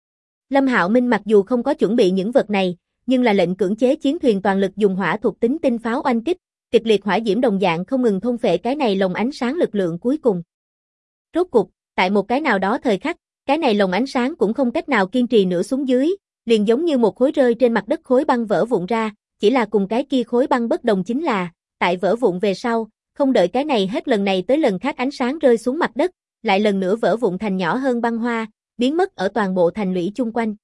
Lâm Hạo Minh mặc dù không có chuẩn bị những vật này, nhưng là lệnh cưỡng chế chiến thuyền toàn lực dùng hỏa thuộc tính tinh pháo oanh kích, kịch liệt hỏa diễm đồng dạng không ngừng thôn phệ cái này lồng ánh sáng lực lượng cuối cùng. Rốt cục, tại một cái nào đó thời khắc, cái này lồng ánh sáng cũng không cách nào kiên trì nữa xuống dưới, liền giống như một khối rơi trên mặt đất khối băng vỡ vụn ra, chỉ là cùng cái kia khối băng bất đồng chính là, tại vỡ vụn về sau, không đợi cái này hết lần này tới lần khác ánh sáng rơi xuống mặt đất, lại lần nữa vỡ vụn thành nhỏ hơn băng hoa, biến mất ở toàn bộ thành lũy chung quanh.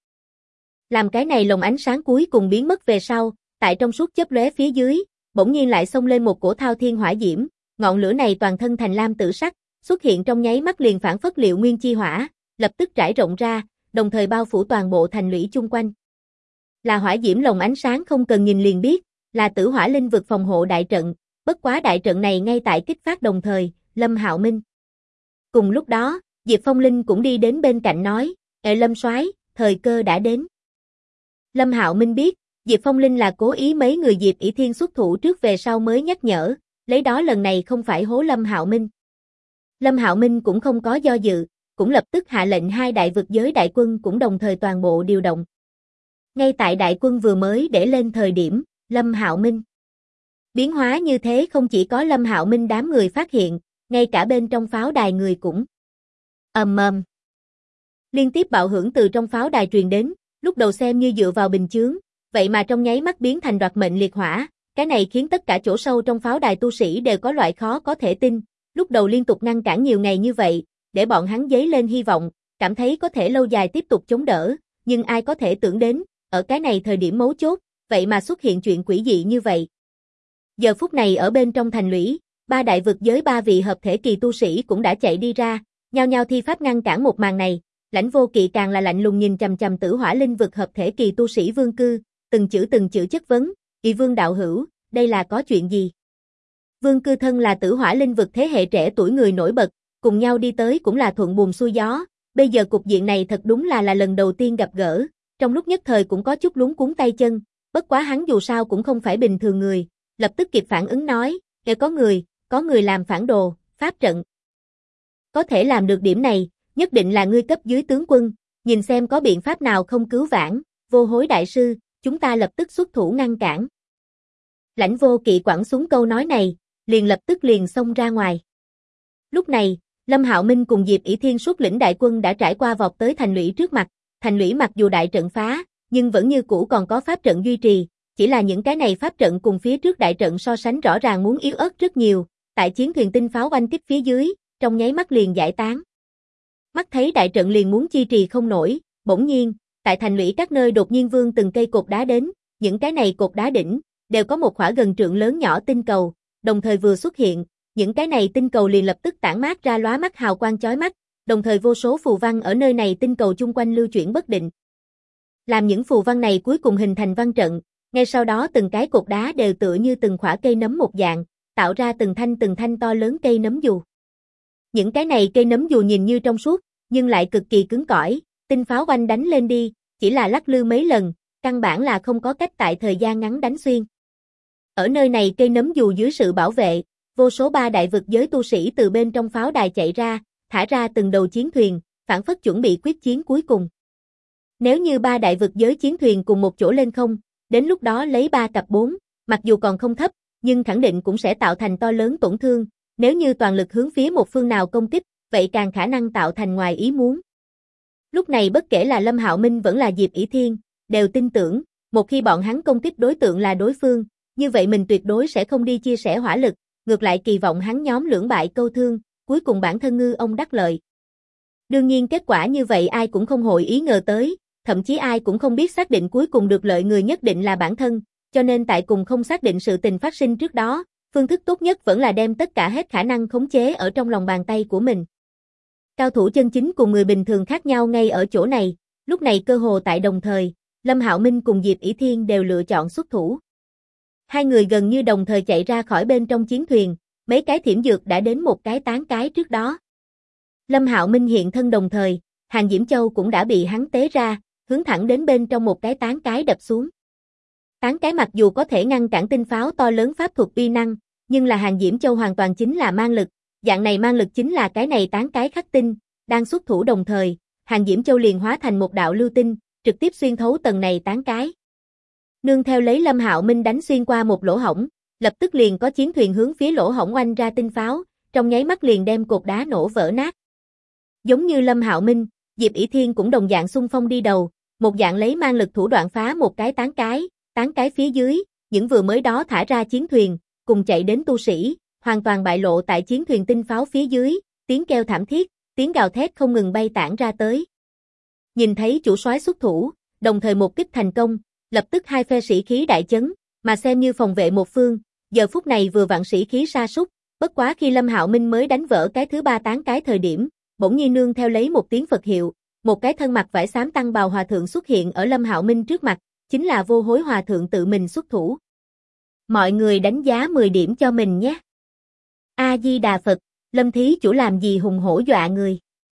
Làm cái này lồng ánh sáng cuối cùng biến mất về sau, tại trong suốt chớp lóe phía dưới, bỗng nhiên lại xông lên một cổ thao thiên hỏa diễm, ngọn lửa này toàn thân thành lam tử sắc, xuất hiện trong nháy mắt liền phản phất liệu nguyên chi hỏa, lập tức trải rộng ra, đồng thời bao phủ toàn bộ thành lũy chung quanh. Là hỏa diễm lồng ánh sáng không cần nhìn liền biết, là Tử Hỏa Linh Vực phòng hộ đại trận, bất quá đại trận này ngay tại kích phát đồng thời, Lâm Hạo Minh. Cùng lúc đó, Diệp Phong Linh cũng đi đến bên cạnh nói, Lâm soái, thời cơ đã đến. Lâm Hạo Minh biết, Diệp Phong Linh là cố ý mấy người Diệp ỷ Thiên xuất thủ trước về sau mới nhắc nhở, lấy đó lần này không phải hố Lâm Hạo Minh. Lâm Hạo Minh cũng không có do dự, cũng lập tức hạ lệnh hai đại vực giới đại quân cũng đồng thời toàn bộ điều động. Ngay tại đại quân vừa mới để lên thời điểm, Lâm Hạo Minh. Biến hóa như thế không chỉ có Lâm Hạo Minh đám người phát hiện, ngay cả bên trong pháo đài người cũng. Ầm ầm. Liên tiếp bạo hưởng từ trong pháo đài truyền đến, lúc đầu xem như dựa vào bình chướng, vậy mà trong nháy mắt biến thành đoạt mệnh liệt hỏa, cái này khiến tất cả chỗ sâu trong pháo đài tu sĩ đều có loại khó có thể tin, lúc đầu liên tục ngăn cản nhiều ngày như vậy, để bọn hắn dấy lên hy vọng, cảm thấy có thể lâu dài tiếp tục chống đỡ, nhưng ai có thể tưởng đến, ở cái này thời điểm mấu chốt, vậy mà xuất hiện chuyện quỷ dị như vậy. Giờ phút này ở bên trong thành lũy, Ba đại vực giới ba vị hợp thể kỳ tu sĩ cũng đã chạy đi ra, nhao nhao thi pháp ngăn cản một màn này. Lãnh Vô Kỵ càng là lạnh lùng nhìn chằm chằm Tử Hỏa Linh vực hợp thể kỳ tu sĩ Vương Cư, từng chữ chất vấn, "Ỷ Vương đạo hữu, đây là có chuyện gì?" Vương Cư thân là Tử Hỏa Linh vực thế hệ trẻ tuổi người nổi bật, cùng nhau đi tới cũng là thuận buồm xuôi gió, bây giờ cục diện này thật đúng là lần đầu tiên gặp gỡ, trong lúc nhất thời cũng có chút luống cuống tay chân, bất quá hắn dù sao cũng không phải bình thường người, lập tức kịp phản ứng nói, có người làm phản đồ, pháp trận. Có thể làm được điểm này, nhất định là ngươi cấp dưới tướng quân, nhìn xem có biện pháp nào không cứu vãn, Vô Hối đại sư, chúng ta lập tức xuất thủ ngăn cản. Lãnh Vô Kỵ quẳng xuống câu nói này, lập tức xông ra ngoài. Lúc này, Lâm Hạo Minh cùng Diệp ỷ Thiên xuất lĩnh đại quân đã trải qua vọt tới thành lũy trước mặt, thành lũy mặc dù đại trận phá, nhưng vẫn như cũ còn có pháp trận duy trì, chỉ là những cái này pháp trận cùng phía trước đại trận so sánh rõ ràng muốn yếu ớt rất nhiều, tại chiến thuyền tinh pháo oanh kích phía dưới, trong nháy mắt liền giải tán. Mắt thấy đại trận liền muốn chi trì không nổi, bỗng nhiên, tại thành lũy các nơi đột nhiên vươn từng cây cột đá đến, những cái này cột đá đỉnh đều có một khỏa gần trượng lớn nhỏ tinh cầu, đồng thời vừa xuất hiện, những cái này tinh cầu liền lập tức tản mát ra lóa mắt hào quang chói mắt, đồng thời vô số phù văn ở nơi này tinh cầu chung quanh lưu chuyển bất định. Làm những phù văn này cuối cùng hình thành văn trận, ngay sau đó từng cái cột đá đều tựa như từng khỏa cây nấm một dạng, tạo ra từng thanh to lớn cây nấm dù. Những cái này cây nấm dù nhìn như trong suốt, nhưng lại cực kỳ cứng cỏi, tinh pháo oanh đánh lên đi, chỉ là lắc lư mấy lần, căn bản là không có cách tại thời gian ngắn đánh xuyên. Ở nơi này cây nấm dù dưới sự bảo vệ, vô số ba đại vực giới tu sĩ từ bên trong pháo đài chạy ra, thả ra từng đầu chiến thuyền, phản phất chuẩn bị quyết chiến cuối cùng. Nếu như ba đại vực giới chiến thuyền cùng một chỗ lên không, đến lúc đó lấy 3 cặp 4, mặc dù còn không thấp, nhưng khẳng định cũng sẽ tạo thành to lớn tổn thương, nếu như toàn lực hướng phía một phương nào công kích, vậy càng khả năng tạo thành ngoài ý muốn. Lúc này bất kể là Lâm Hạo Minh vẫn là Diệp ỷ Thiên, đều tin tưởng, một khi bọn hắn công kích đối tượng là đối phương, như vậy mình tuyệt đối sẽ không đi chia sẻ hỏa lực, ngược lại kỳ vọng hắn nhóm lưỡng bại câu thương, cuối cùng bản thân ngư ông đắc lợi. Đương nhiên kết quả như vậy ai cũng không hội ý ngờ tới, thậm chí ai cũng không biết xác định cuối cùng được lợi người nhất định là bản thân, cho nên tại cùng không xác định sự tình phát sinh trước đó, phương thức tốt nhất vẫn là đem tất cả hết khả năng khống chế ở trong lòng bàn tay của mình. Cao thủ chân chính cùng người bình thường khác nhau ngay ở chỗ này, lúc này cơ hồ tại đồng thời, Lâm Hạo Minh cùng Diệp ỷ Thiên đều lựa chọn xuất thủ. Hai người gần như đồng thời chạy ra khỏi bên trong chiến thuyền, mấy cái thiểm dược đã đến một cái tán cái trước đó. Lâm Hạo Minh hiện thân đồng thời, Hàng Diễm Châu cũng đã bị hắn tế ra, hướng thẳng đến bên trong một cái tán cái đập xuống. Tán cái mặc dù có thể ngăn cản tinh pháo to lớn pháp thuật uy năng, nhưng là Hàng Diễm Châu hoàn toàn chính là mang lực, dạng này mang lực chính là cái này tán cái khắc tinh, đang xuất thủ đồng thời, Hàng Diễm Châu liền hóa thành một đạo lưu tinh, trực tiếp xuyên thấu tầng này tán cái. Nương theo lấy Lâm Hạo Minh đánh xuyên qua một lỗ hổng, lập tức liền có chiến thuyền hướng phía lỗ hổng oanh ra tinh pháo, trong nháy mắt liền đem cột đá nổ vỡ nát. Giống như Lâm Hạo Minh, Diệp ỷ Thiên cũng đồng dạng xung phong đi đầu, một dạng lấy mang lực thủ đoạn phá một cái tán cái phía dưới, những vừa mới đó thả ra chiến thuyền, cùng chạy đến tu sĩ, hoàn toàn bại lộ tại chiến thuyền tinh pháo phía dưới, tiếng kêu thảm thiết, tiếng gào thét không ngừng bay tản ra tới. Nhìn thấy chủ soái xuất thủ, đồng thời một kích thành công, lập tức hai phe sĩ khí đại chấn, mà xem như phòng vệ một phương, giờ phút này vừa vặn sĩ khí sa sút, bất quá khi Lâm Hạo Minh mới đánh vỡ cái thứ 3 tán cái thời điểm, bỗng nhiên nương theo lấy một tiếng Phật hiệu, một cái thân mặc vải xám tăng bào hòa thượng xuất hiện ở Lâm Hạo Minh trước mặt, chính là Vô Hối hòa thượng tự mình xuất thủ. Mọi người đánh giá 10 điểm cho mình nhé. A Di Đà Phật, Lâm thí chủ làm gì hùng hổ dọa người.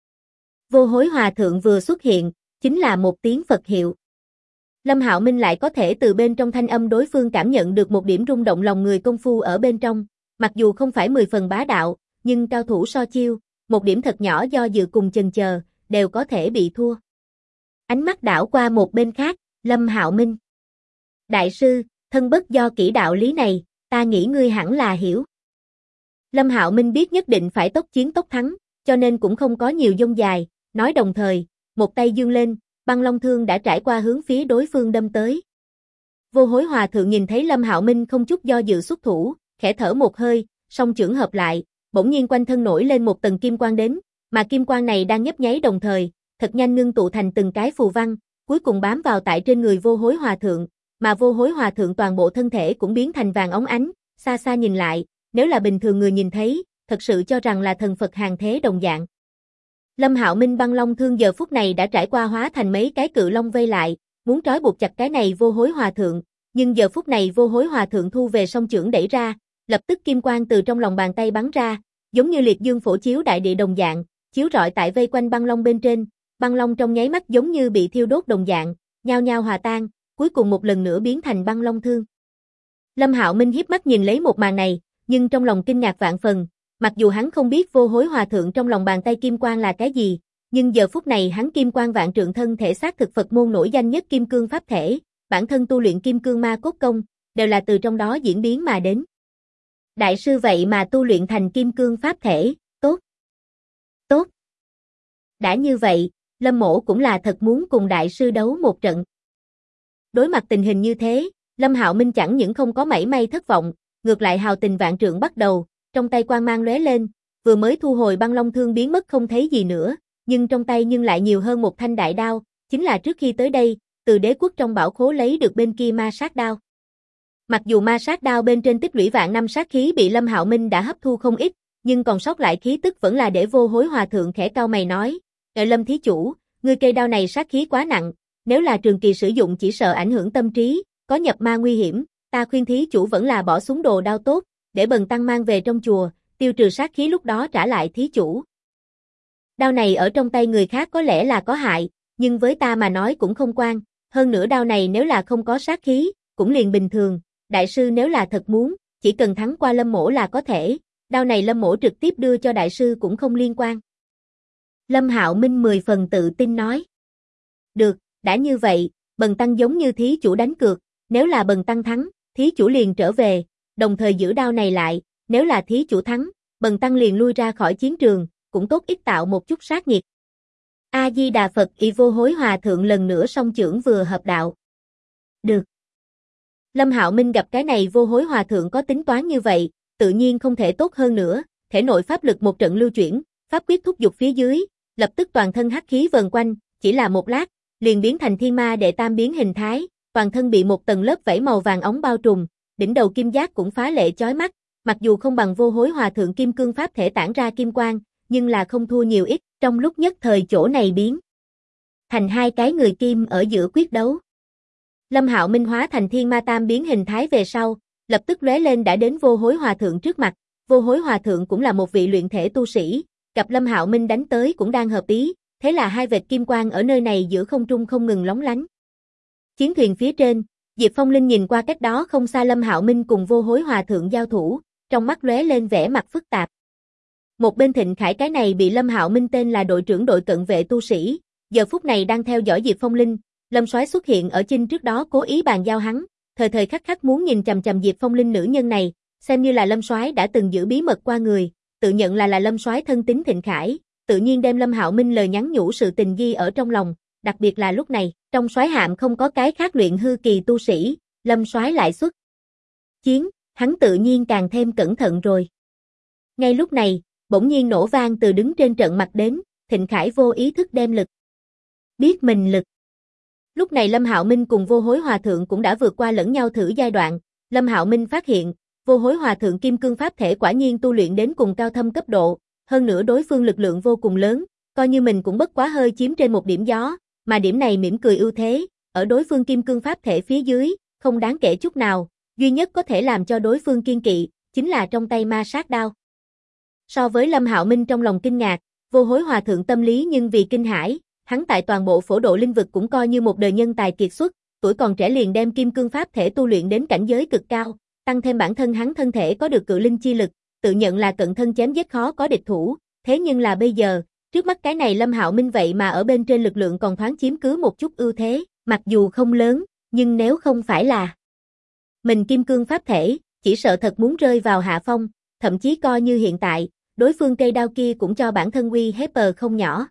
Vô Hối hòa thượng vừa xuất hiện, chính là một tiếng Phật hiệu. Lâm Hạo Minh lại có thể từ bên trong thanh âm đối phương cảm nhận được một điểm rung động lòng người công phu ở bên trong, mặc dù không phải 10 phần bá đạo, nhưng cao thủ so chiêu, một điểm thật nhỏ do dự cùng chần chờ, đều có thể bị thua. Ánh mắt đảo qua một bên khác, Lâm Hạo Minh. Đại sư, thân bất do kỹ đạo lý này, ta nghĩ ngươi hẳn là hiểu. Lâm Hạo Minh biết nhất định phải tốc chiến tốc thắng, cho nên cũng không có nhiều dông dài, nói đồng thời, một tay giương lên, băng long thương đã trải qua hướng phía đối phương đâm tới. Vô Hối hòa thượng nhìn thấy Lâm Hạo Minh không chút do dự xuất thủ, khẽ thở một hơi, song chưởng hợp lại, bỗng nhiên quanh thân nổi lên một tầng kim quang đến, mà kim quang này đang nhấp nháy đồng thời, thật nhanh ngưng tụ thành từng cái phù văn, cuối cùng bám vào tại trên người Vô Hối hòa thượng, mà Vô Hối hòa thượng toàn bộ thân thể cũng biến thành vàng óng ánh, xa xa nhìn lại, nếu là bình thường người nhìn thấy, thật sự cho rằng là thần Phật hàng thế đồng dạng. Lâm Hạo Minh băng long thương giờ phút này đã trải qua hóa thành mấy cái cự long vây lại, muốn trói buộc chặt cái này Vô Hối Hòa Thượng, nhưng giờ phút này Vô Hối Hòa Thượng thu về song chưởng đẩy ra, lập tức kim quang từ trong lòng bàn tay bắn ra, giống như liệt dương phổ chiếu đại địa đồng dạng, chiếu rọi tại vây quanh băng long bên trên, băng long trong nháy mắt giống như bị thiêu đốt đồng dạng, nhao nhao hòa tan, cuối cùng một lần nữa biến thành băng long thương. Lâm Hạo Minh hiếp mắt nhìn lấy một màn này, nhưng trong lòng kinh ngạc vạn phần, mặc dù hắn không biết Vô Hối Hòa Thượng trong lòng bàn tay kim quang là cái gì, nhưng giờ phút này hắn kim quang vạn trượng thân thể xác thực Phật môn nổi danh nhất kim cương pháp thể, bản thân tu luyện kim cương ma cốt công, đều là từ trong đó diễn biến mà đến. Đại sư vậy mà tu luyện thành kim cương pháp thể, tốt. Tốt. Đã như vậy, Lâm Mỗ cũng là thật muốn cùng đại sư đấu một trận. Đối mặt tình hình như thế, Lâm Hạo Minh chẳng những không có mảy may thất vọng, ngược lại hào tình vạn trượng bắt đầu, trong tay quang mang lóe lên, vừa mới thu hồi băng long thương biến mất không thấy gì nữa, nhưng trong tay nhưng lại nhiều hơn một thanh đại đao, chính là trước khi tới đây, từ đế quốc trong bảo khố lấy được bên kia ma sát đao. Mặc dù ma sát đao bên trên tích lũy vạn năm sát khí bị Lâm Hạo Minh đã hấp thu không ít, nhưng còn sót lại khí tức vẫn là để Vô Hối Hòa Thượng khẽ cau mày nói, Lâm thí chủ, ngươi cây đao này sát khí quá nặng, nếu là trường kỳ sử dụng chỉ sợ ảnh hưởng tâm trí, có nhập ma nguy hiểm, ta khuyên thí chủ vẫn là bỏ xuống đồ đao tốt, để bần tăng mang về trong chùa, tiêu trừ sát khí lúc đó trả lại thí chủ. Đao này ở trong tay người khác có lẽ là có hại, nhưng với ta mà nói cũng không quan, hơn nữa đao này nếu là không có sát khí, cũng liền bình thường, đại sư nếu là thật muốn, chỉ cần thắng qua Lâm Mỗ là có thể, đao này Lâm Mỗ trực tiếp đưa cho đại sư cũng không liên quan. Lâm Hạo Minh 10 phần tự tin nói. Được, đã như vậy, bần tăng giống như thí chủ đánh cược, nếu là bần tăng thắng, thí chủ liền trở về, đồng thời giữ đao này lại, nếu là thí chủ thắng, bần tăng liền lui ra khỏi chiến trường, cũng tốt ít tạo một chút sát nhiệt. A-di-đà Phật. Y Vô Hối Hòa Thượng lần nữa song chưởng vừa hợp đạo. Được. Lâm Hạo Minh gặp cái này Vô Hối Hòa Thượng có tính toán như vậy, tự nhiên không thể tốt hơn nữa, thể nội pháp lực một trận lưu chuyển, pháp quyết thúc giục phía dưới, lập tức toàn thân hắc khí vần quanh, chỉ là một lát, liền biến thành thiên ma đệ tam biến hình thái, toàn thân bị một tầng lớp vảy màu vàng óng bao trùm, đỉnh đầu kim giác cũng phá lệ chói mắt, mặc dù không bằng Vô Hối Hòa Thượng kim cương pháp thể tản ra kim quang, nhưng là không thua nhiều ít, trong lúc nhất thời chỗ này biến thành hai cái người kim ở giữa quyết đấu. Lâm Hạo Minh hóa thành thiên ma tam biến hình thái về sau, lập tức lóe lên đã đến Vô Hối Hòa Thượng trước mặt, Vô Hối Hòa Thượng cũng là một vị luyện thể tu sĩ, gặp Lâm Hạo Minh đánh tới cũng đang hợp ý, thế là hai vệt kim quang ở nơi này giữa không trung không ngừng lóng lánh. Chiến thuyền phía trên, Diệp Phong Linh nhìn qua cách đó không xa Lâm Hạo Minh cùng Vô Hối Hòa Thượng giao thủ, trong mắt lóe lên vẻ mặt phức tạp. Một bên Thịnh Khải cái này bị Lâm Hạo Minh tên là đội trưởng đội cận vệ tu sĩ, giờ phút này đang theo dõi Diệp Phong Linh, Lâm Soái xuất hiện ở chinh trước đó cố ý bàn giao hắn, thời thời khắc khắc muốn nhìn chằm chằm Diệp Phong Linh nữ nhân này, xem như là Lâm Soái đã từng giữ bí mật qua người, tự nhận là Lâm Soái thân tín Thịnh Khải, tự nhiên đem Lâm Hạo Minh lời nhắn nhủ sự tình ghi ở trong lòng, đặc biệt là lúc này, trong soái hạm không có cái khác luyện hư kỳ tu sĩ, Lâm Soái lại xuất chiến, hắn tự nhiên càng thêm cẩn thận rồi. Ngay lúc này, bỗng nhiên nổ vang từ đứng trên trận mặt đến, Thịnh Khải vô ý thức đem lực biết mình lực. Lúc này Lâm Hạo Minh cùng Vô Hối Hòa Thượng cũng đã vượt qua lẫn nhau thử giai đoạn, Lâm Hạo Minh phát hiện, Vô Hối Hòa Thượng kim cương pháp thể quả nhiên tu luyện đến cùng cao thâm cấp độ, hơn nữa đối phương lực lượng vô cùng lớn, coi như mình cũng bất quá hơi chiếm trên một điểm gió, mà điểm này mỉm cười ưu thế, ở đối phương kim cương pháp thể phía dưới, không đáng kể chút nào, duy nhất có thể làm cho đối phương kiên kỵ, chính là trong tay ma sát đao. So với Lâm Hạo Minh trong lòng kinh ngạc, Vô Hối Hòa Thượng tâm lý nhưng vì kinh hãi, hắn tại toàn bộ phổ độ linh vực cũng coi như một đời nhân tài kiệt xuất, tuổi còn trẻ liền đem kim cương pháp thể tu luyện đến cảnh giới cực cao, tăng thêm bản thân hắn thân thể có được cự linh chi lực, tự nhận là cận thân chém giết khó có địch thủ, thế nhưng là bây giờ, trước mắt cái này Lâm Hạo Minh vậy mà ở bên trên lực lượng còn thoáng chiếm cứ một chút ưu thế, mặc dù không lớn, nhưng nếu không phải là mình kim cương pháp thể, chỉ sợ thật muốn rơi vào hạ phong, thậm chí coi như hiện tại, đối phương cây đao kia cũng cho bản thân uy hiếp không nhỏ.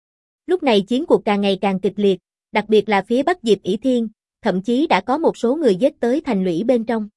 Lúc này chiến cuộc càng ngày càng kịch liệt, đặc biệt là phía Bắc Diệp ỷ Thiên, thậm chí đã có một số người giết tới thành lũy bên trong.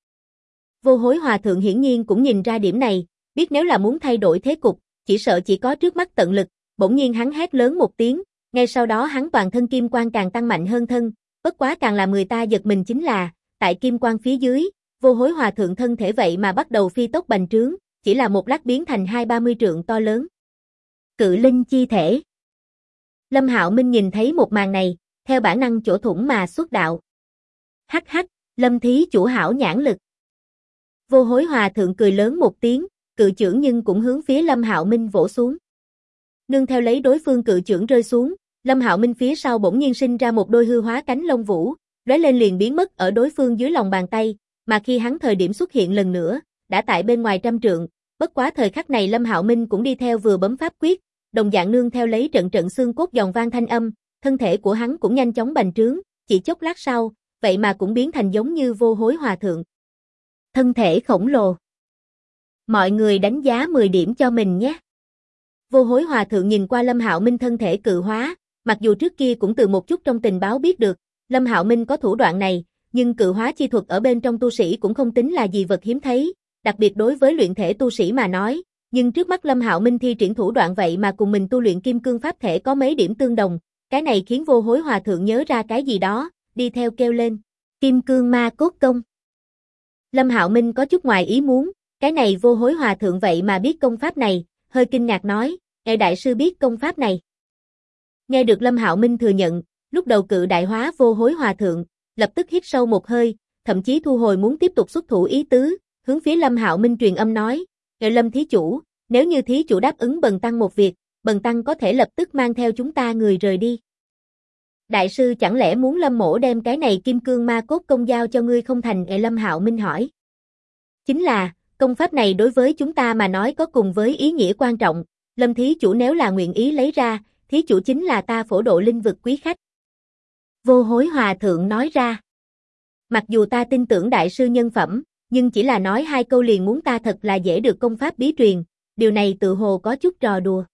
Vô Hối Hòa Thượng hiển nhiên cũng nhìn ra điểm này, biết nếu là muốn thay đổi thế cục, chỉ sợ chỉ có trước mắt tận lực, bỗng nhiên hắn hét lớn một tiếng, ngay sau đó hắn toàn thân kim quang càng tăng mạnh hơn thân, bất quá càng làm người ta giật mình chính là, tại kim quang phía dưới, Vô Hối Hòa thượng thân thể vậy mà bắt đầu phi tốc bành trướng, chỉ là một lát biến thành 20-30 trượng to lớn. Cự linh chi thể. Lâm Hạo Minh nhìn thấy một màn này, theo bản năng chỗ thủng mà xuất đạo. Hắc hắc, Lâm thí chủ hảo nhãn lực. Vô Hối Hòa thượng cười lớn một tiếng, cự chưởng nhưng cũng hướng phía Lâm Hạo Minh vỗ xuống. Nương theo lấy đối phương cự chưởng rơi xuống, Lâm Hạo Minh phía sau bỗng nhiên sinh ra một đôi hư hóa cánh lông vũ, lóe lên liền biến mất ở đối phương dưới lòng bàn tay, mà khi hắn thời điểm xuất hiện lần nữa, đã tại bên ngoài 100 trượng, bất quá thời khắc này Lâm Hạo Minh cũng đi theo vừa bấm pháp quyết, đồng dạng nương theo lấy trận trận xương cốt giòn vang thanh âm, thân thể của hắn cũng nhanh chóng bành trướng, chỉ chốc lát sau, vậy mà cũng biến thành giống như Vô Hối Hòa thượng. Thân thể khổng lồ. Mọi người đánh giá 10 điểm cho mình nhé. Vô Hối Hòa thượng nhìn qua Lâm Hạo Minh thân thể cự hóa, mặc dù trước kia cũng từ một chút trong tình báo biết được, Lâm Hạo Minh có thủ đoạn này, nhưng cự hóa chi thuật ở bên trong tu sĩ cũng không tính là gì vật hiếm thấy, đặc biệt đối với luyện thể tu sĩ mà nói, nhưng trước mắt Lâm Hạo Minh thi triển thủ đoạn vậy mà cùng mình tu luyện kim cương pháp thể có mấy điểm tương đồng, cái này khiến Vô Hối Hòa thượng nhớ ra cái gì đó, đi theo kêu lên, Kim Cương Ma Cốt Công. Lâm Hạo Minh có chút ngoài ý muốn, cái này Vô Hối Hòa thượng vậy mà biết công pháp này, hơi kinh ngạc nói, đại sư biết công pháp này. Nghe được Lâm Hạo Minh thừa nhận, lúc đầu cự đại hóa Vô Hối Hòa thượng, lập tức hít sâu một hơi, thậm chí thu hồi muốn tiếp tục xuất thủ ý tứ, hướng phía Lâm Hạo Minh truyền âm nói, Lâm thí chủ, nếu như thí chủ đáp ứng bần tăng một việc, bần tăng có thể lập tức mang theo chúng ta người rời đi. Đại sư chẳng lẽ muốn Lâm mỗ đem cái này Kim Cương Ma Cốt Công giao cho ngươi không thành? Lâm Hạo Minh hỏi. Chính là, công pháp này đối với chúng ta mà nói có cùng với ý nghĩa quan trọng, Lâm thí chủ nếu là nguyện ý lấy ra, thí chủ chính là ta Phổ Độ linh vực quý khách. Vô Hối Hòa thượng nói ra. Mặc dù ta tin tưởng đại sư nhân phẩm, nhưng chỉ là nói 2 câu liền muốn ta thật là dễ được công pháp bí truyền, điều này tự hồ có chút trò đùa.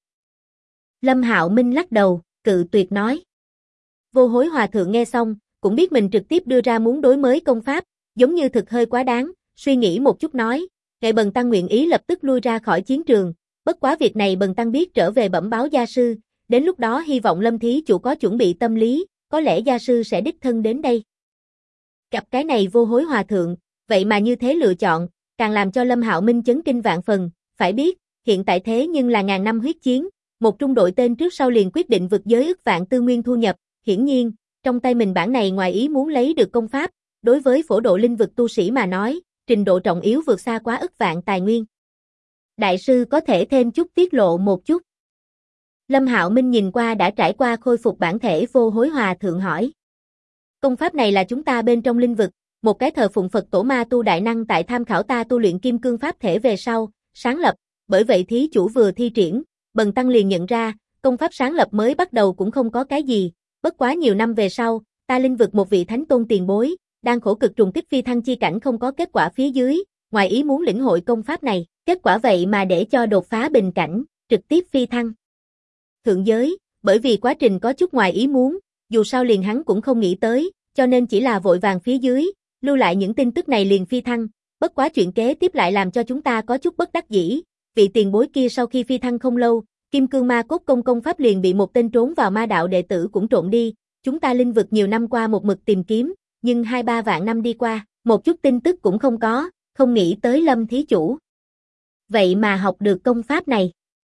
Lâm Hạo Minh lắc đầu, cự tuyệt nói. Vô Hối Hòa thượng nghe xong, cũng biết mình trực tiếp đưa ra muốn đối mới công pháp, giống như thực hơi quá đáng, suy nghĩ một chút nói, ngài bần tăng nguyện ý lập tức lui ra khỏi chiến trường, bất quá việc này bần tăng biết trở về bẩm báo gia sư, đến lúc đó hy vọng Lâm thí chủ có chuẩn bị tâm lý, có lẽ gia sư sẽ đích thân đến đây. Gặp cái này Vô Hối Hòa thượng, vậy mà như thế lựa chọn, càng làm cho Lâm Hạo Minh chấn kinh vạn phần, phải biết, hiện tại thế nhưng là ngàn năm huyết chiến, một trung đội tên trước sau liền quyết định vượt giới ức vạn tư nguyên thu nhập, hiển nhiên, trong tay mình bản này ngoài ý muốn lấy được công pháp, đối với Phổ Độ linh vực tu sĩ mà nói, trình độ trọng yếu vượt xa quá ức vạn tài nguyên. Đại sư có thể thêm chút tiết lộ một chút. Lâm Hạo Minh nhìn qua đã trải qua khôi phục bản thể Vô Hối Hòa thượng hỏi. Công pháp này là chúng ta bên trong linh vực, một cái thờ phụng Phật tổ ma tu đại năng tại tham khảo ta tu luyện kim cương pháp thể về sau, sáng lập, bởi vậy thí chủ vừa thi triển, bần tăng liền nhận ra, công pháp sáng lập mới bắt đầu cũng không có cái gì, bất quá nhiều năm về sau, ta linh vực một vị thánh tôn tiền bối, đang khổ cực trùng kích phi thăng chi cảnh không có kết quả phía dưới, ngoài ý muốn lĩnh hội công pháp này, kết quả vậy mà để cho đột phá bình cảnh, trực tiếp phi thăng. Thượng giới, bởi vì quá trình có chút ngoài ý muốn, dù sao liền hắn cũng không nghĩ tới, cho nên chỉ là vội vàng phía dưới, lưu lại những tin tức này liền phi thăng, bất quá chuyện kế tiếp lại làm cho chúng ta có chút bất đắc dĩ, vị tiền bối kia sau khi phi thăng không lâu, Kim Cương Ma Cốt công pháp liền bị một tên trốn vào ma đạo đệ tử cũng trộn đi, chúng ta linh vực nhiều năm qua một mực tìm kiếm, nhưng 2-3 vạn năm đi qua, một chút tin tức cũng không có, không nghĩ tới Lâm thí chủ. Vậy mà học được công pháp này.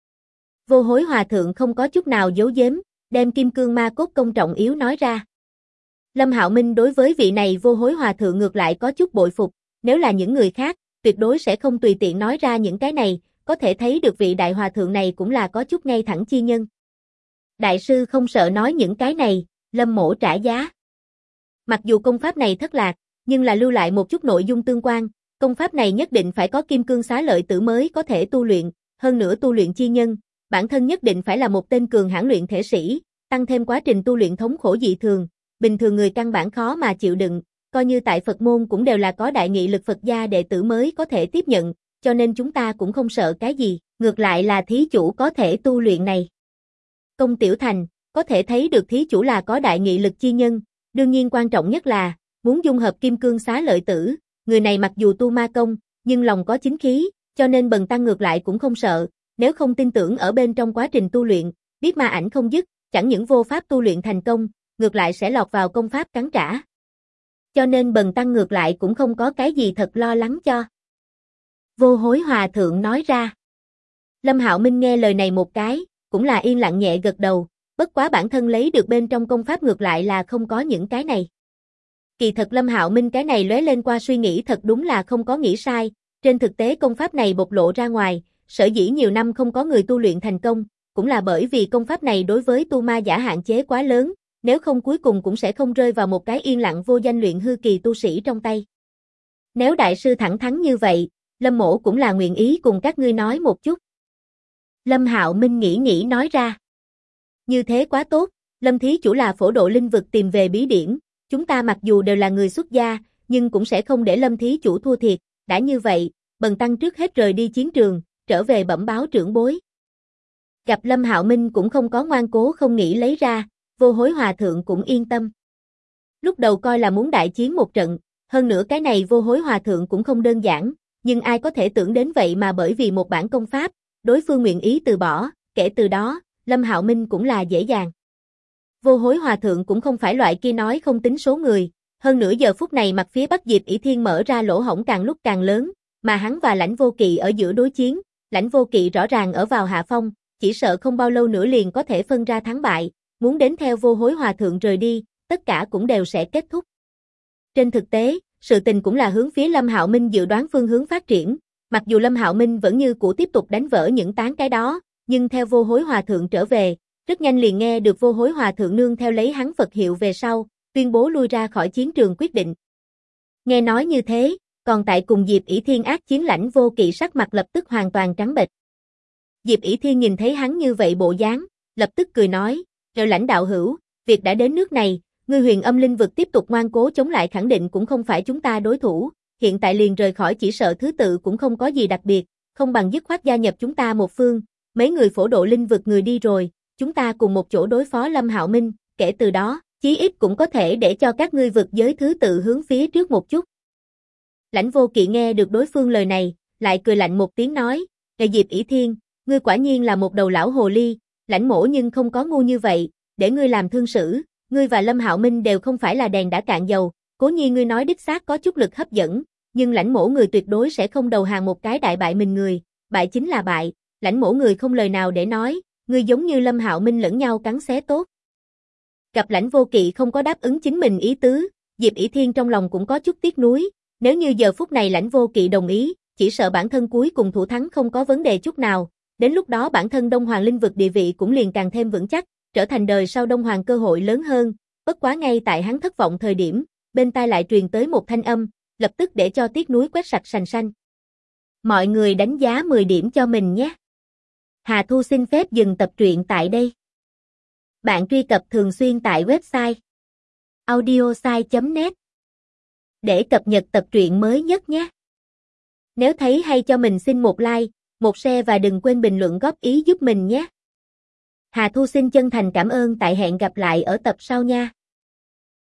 Vô Hối Hòa thượng không có chút nào giấu giếm, đem Kim Cương Ma Cốt công trọng yếu nói ra. Lâm Hạo Minh đối với vị này Vô Hối Hòa thượng ngược lại có chút bội phục, nếu là những người khác, tuyệt đối sẽ không tùy tiện nói ra những cái này, có thể thấy được vị đại hòa thượng này cũng là có chút ngay thẳng chi nhân. Đại sư không sợ nói những cái này, Lâm mỗ trả giá. Mặc dù công pháp này thất lạc, nhưng là lưu lại một chút nội dung tương quan, công pháp này nhất định phải có kim cương xá lợi tử mới có thể tu luyện, hơn nữa tu luyện chi nhân, bản thân nhất định phải là một tên cường hãn luyện thể sĩ, tăng thêm quá trình tu luyện thống khổ dị thường, bình thường người căn bản khó mà chịu đựng, coi như tại Phật môn cũng đều là có đại nghị lực Phật gia đệ tử mới có thể tiếp nhận, cho nên chúng ta cũng không sợ cái gì, ngược lại là thí chủ có thể tu luyện này. Công tiểu thành, có thể thấy được thí chủ là có đại nghị lực chi nhân, đương nhiên quan trọng nhất là, muốn dung hợp kim cương xá lợi tử, người này mặc dù tu ma công, nhưng lòng có chính khí, cho nên bần tăng ngược lại cũng không sợ, nếu không tin tưởng ở bên trong quá trình tu luyện, biết ma ảnh không dứt, chẳng những vô pháp tu luyện thành công, ngược lại sẽ lọt vào công pháp cắn trả. Cho nên Bần Tăng ngược lại cũng không có cái gì thật lo lắng cho. Vô Hối Hòa Thượng nói ra. Lâm Hạo Minh nghe lời này một cái, cũng là yên lặng nhẹ gật đầu, bất quá bản thân lấy được bên trong công pháp ngược lại là không có những cái này. Kỳ thật Lâm Hạo Minh cái này lóe lên qua suy nghĩ thật đúng là không có nghĩ sai, trên thực tế công pháp này bộc lộ ra ngoài, sở dĩ nhiều năm không có người tu luyện thành công, cũng là bởi vì công pháp này đối với tu ma giả hạn chế quá lớn, nếu không cuối cùng cũng sẽ không rơi vào một cái yên lặng vô danh luyện hư kỳ tu sĩ trong tay. Nếu đại sư thẳng thắn như vậy, Lâm mỗ cũng là nguyện ý cùng các ngươi nói một chút. Lâm Hạo Minh nghĩ nói ra. Như thế quá tốt, Lâm thí chủ là phổ độ linh vực tìm về bí điển, chúng ta mặc dù đều là người xuất gia, nhưng cũng sẽ không để Lâm thí chủ thua thiệt, đã như vậy, Bần Tăng trước hết rời đi chiến trường, trở về bẩm báo trưởng bối. Gặp Lâm Hạo Minh cũng không có ngoan cố không nghĩ lấy ra, Vô Hối Hòa Thượng cũng yên tâm. Lúc đầu coi là muốn đại chiến một trận, hơn nữa cái này Vô Hối Hòa Thượng cũng không đơn giản, nhưng ai có thể tưởng đến vậy mà bởi vì một bản công pháp, đối phương nguyện ý từ bỏ, kể từ đó, Lâm Hạo Minh cũng là dễ dàng. Vô Hối Hòa Thượng cũng không phải loại kia nói không tính số người, hơn nữa giờ phút này mặt phía Bắc Diệp ỷ Thiên mở ra lỗ hổng càng lúc càng lớn, mà hắn và Lãnh Vô Kỵ ở giữa đối chiến, Lãnh Vô Kỵ rõ ràng ở vào hạ phong, chỉ sợ không bao lâu nữa liền có thể phân ra thắng bại, muốn đến theo Vô Hối Hòa Thượng rời đi, tất cả cũng đều sẽ kết thúc. Trên thực tế, sự tình cũng là hướng phía Lâm Hạo Minh dự đoán phương hướng phát triển, mặc dù Lâm Hạo Minh vẫn như cũ tiếp tục đánh vỡ những tán cái đó, nhưng theo Vô Hối Hòa Thượng trở về, rất nhanh liền nghe được Vô Hối Hòa Thượng nương theo lấy hắn Phật hiệu về sau, tuyên bố lui ra khỏi chiến trường quyết định. Nghe nói như thế, còn tại cùng Diệp ỷ Thiên ác chiến Lãnh Vô Kỵ sắc mặt lập tức hoàn toàn trắng bệch. Diệp ỷ Thiên nhìn thấy hắn như vậy bộ dáng, lập tức cười nói, rồi Lãnh đạo hữu, việc đã đến nước này, ngươi Huyền Âm linh vực tiếp tục ngoan cố chống lại khẳng định cũng không phải chúng ta đối thủ, hiện tại liền rời khỏi chỉ sợ thứ tự cũng không có gì đặc biệt, không bằng dứt khoát gia nhập chúng ta một phương, mấy người phổ độ linh vực người đi rồi, chúng ta cùng một chỗ đối phó Lâm Hạo Minh, kể từ đó, chí ít cũng có thể để cho các ngươi vực giới thứ tự hướng phía trước một chút. Lãnh Vô Kỵ nghe được đối phương lời này, lại cười lạnh một tiếng nói, "Ngài Diệp ỷ Thiên, ngươi quả nhiên là một đầu lão hồ ly, Lãnh mỗ nhưng không có ngu như vậy, để ngươi làm thương sử, ngươi và Lâm Hạo Minh đều không phải là đèn đã cạn dầu, cố nhiên ngươi nói đích xác có chút lực hấp dẫn, nhưng Lãnh mỗ người tuyệt đối sẽ không đầu hàng một cái đại bại mình người, bại chính là bại, Lãnh mỗ người không lời nào để nói, ngươi giống như Lâm Hạo Minh lẫn nhau cắn xé tốt." Gặp Lãnh Vô Kỵ không có đáp ứng chính mình ý tứ, Diệp ỷ Thiên trong lòng cũng có chút tiếc nuối, nếu như giờ phút này Lãnh Vô Kỵ đồng ý, chỉ sợ bản thân cuối cùng thủ thắng không có vấn đề chút nào, đến lúc đó bản thân Đông Hoàng linh vực địa vị cũng liền càng thêm vững chắc, trở thành đời sau Đông Hoàng cơ hội lớn hơn, bất quá ngay tại hắn thất vọng thời điểm, bên tai lại truyền tới một thanh âm, lập tức để cho tiếc nuối quét sạch sành xanh. Mọi người đánh giá 10 điểm cho mình nhé. Hà Thu xin phép dừng tập truyện tại đây. Bạn truy cập thường xuyên tại website audiosai.net để cập nhật tập truyện mới nhất nhé. Nếu thấy hay cho mình xin một like, một share và đừng quên bình luận góp ý giúp mình nhé. Hà Thu xin chân thành cảm ơn, tại hẹn gặp lại ở tập sau nha.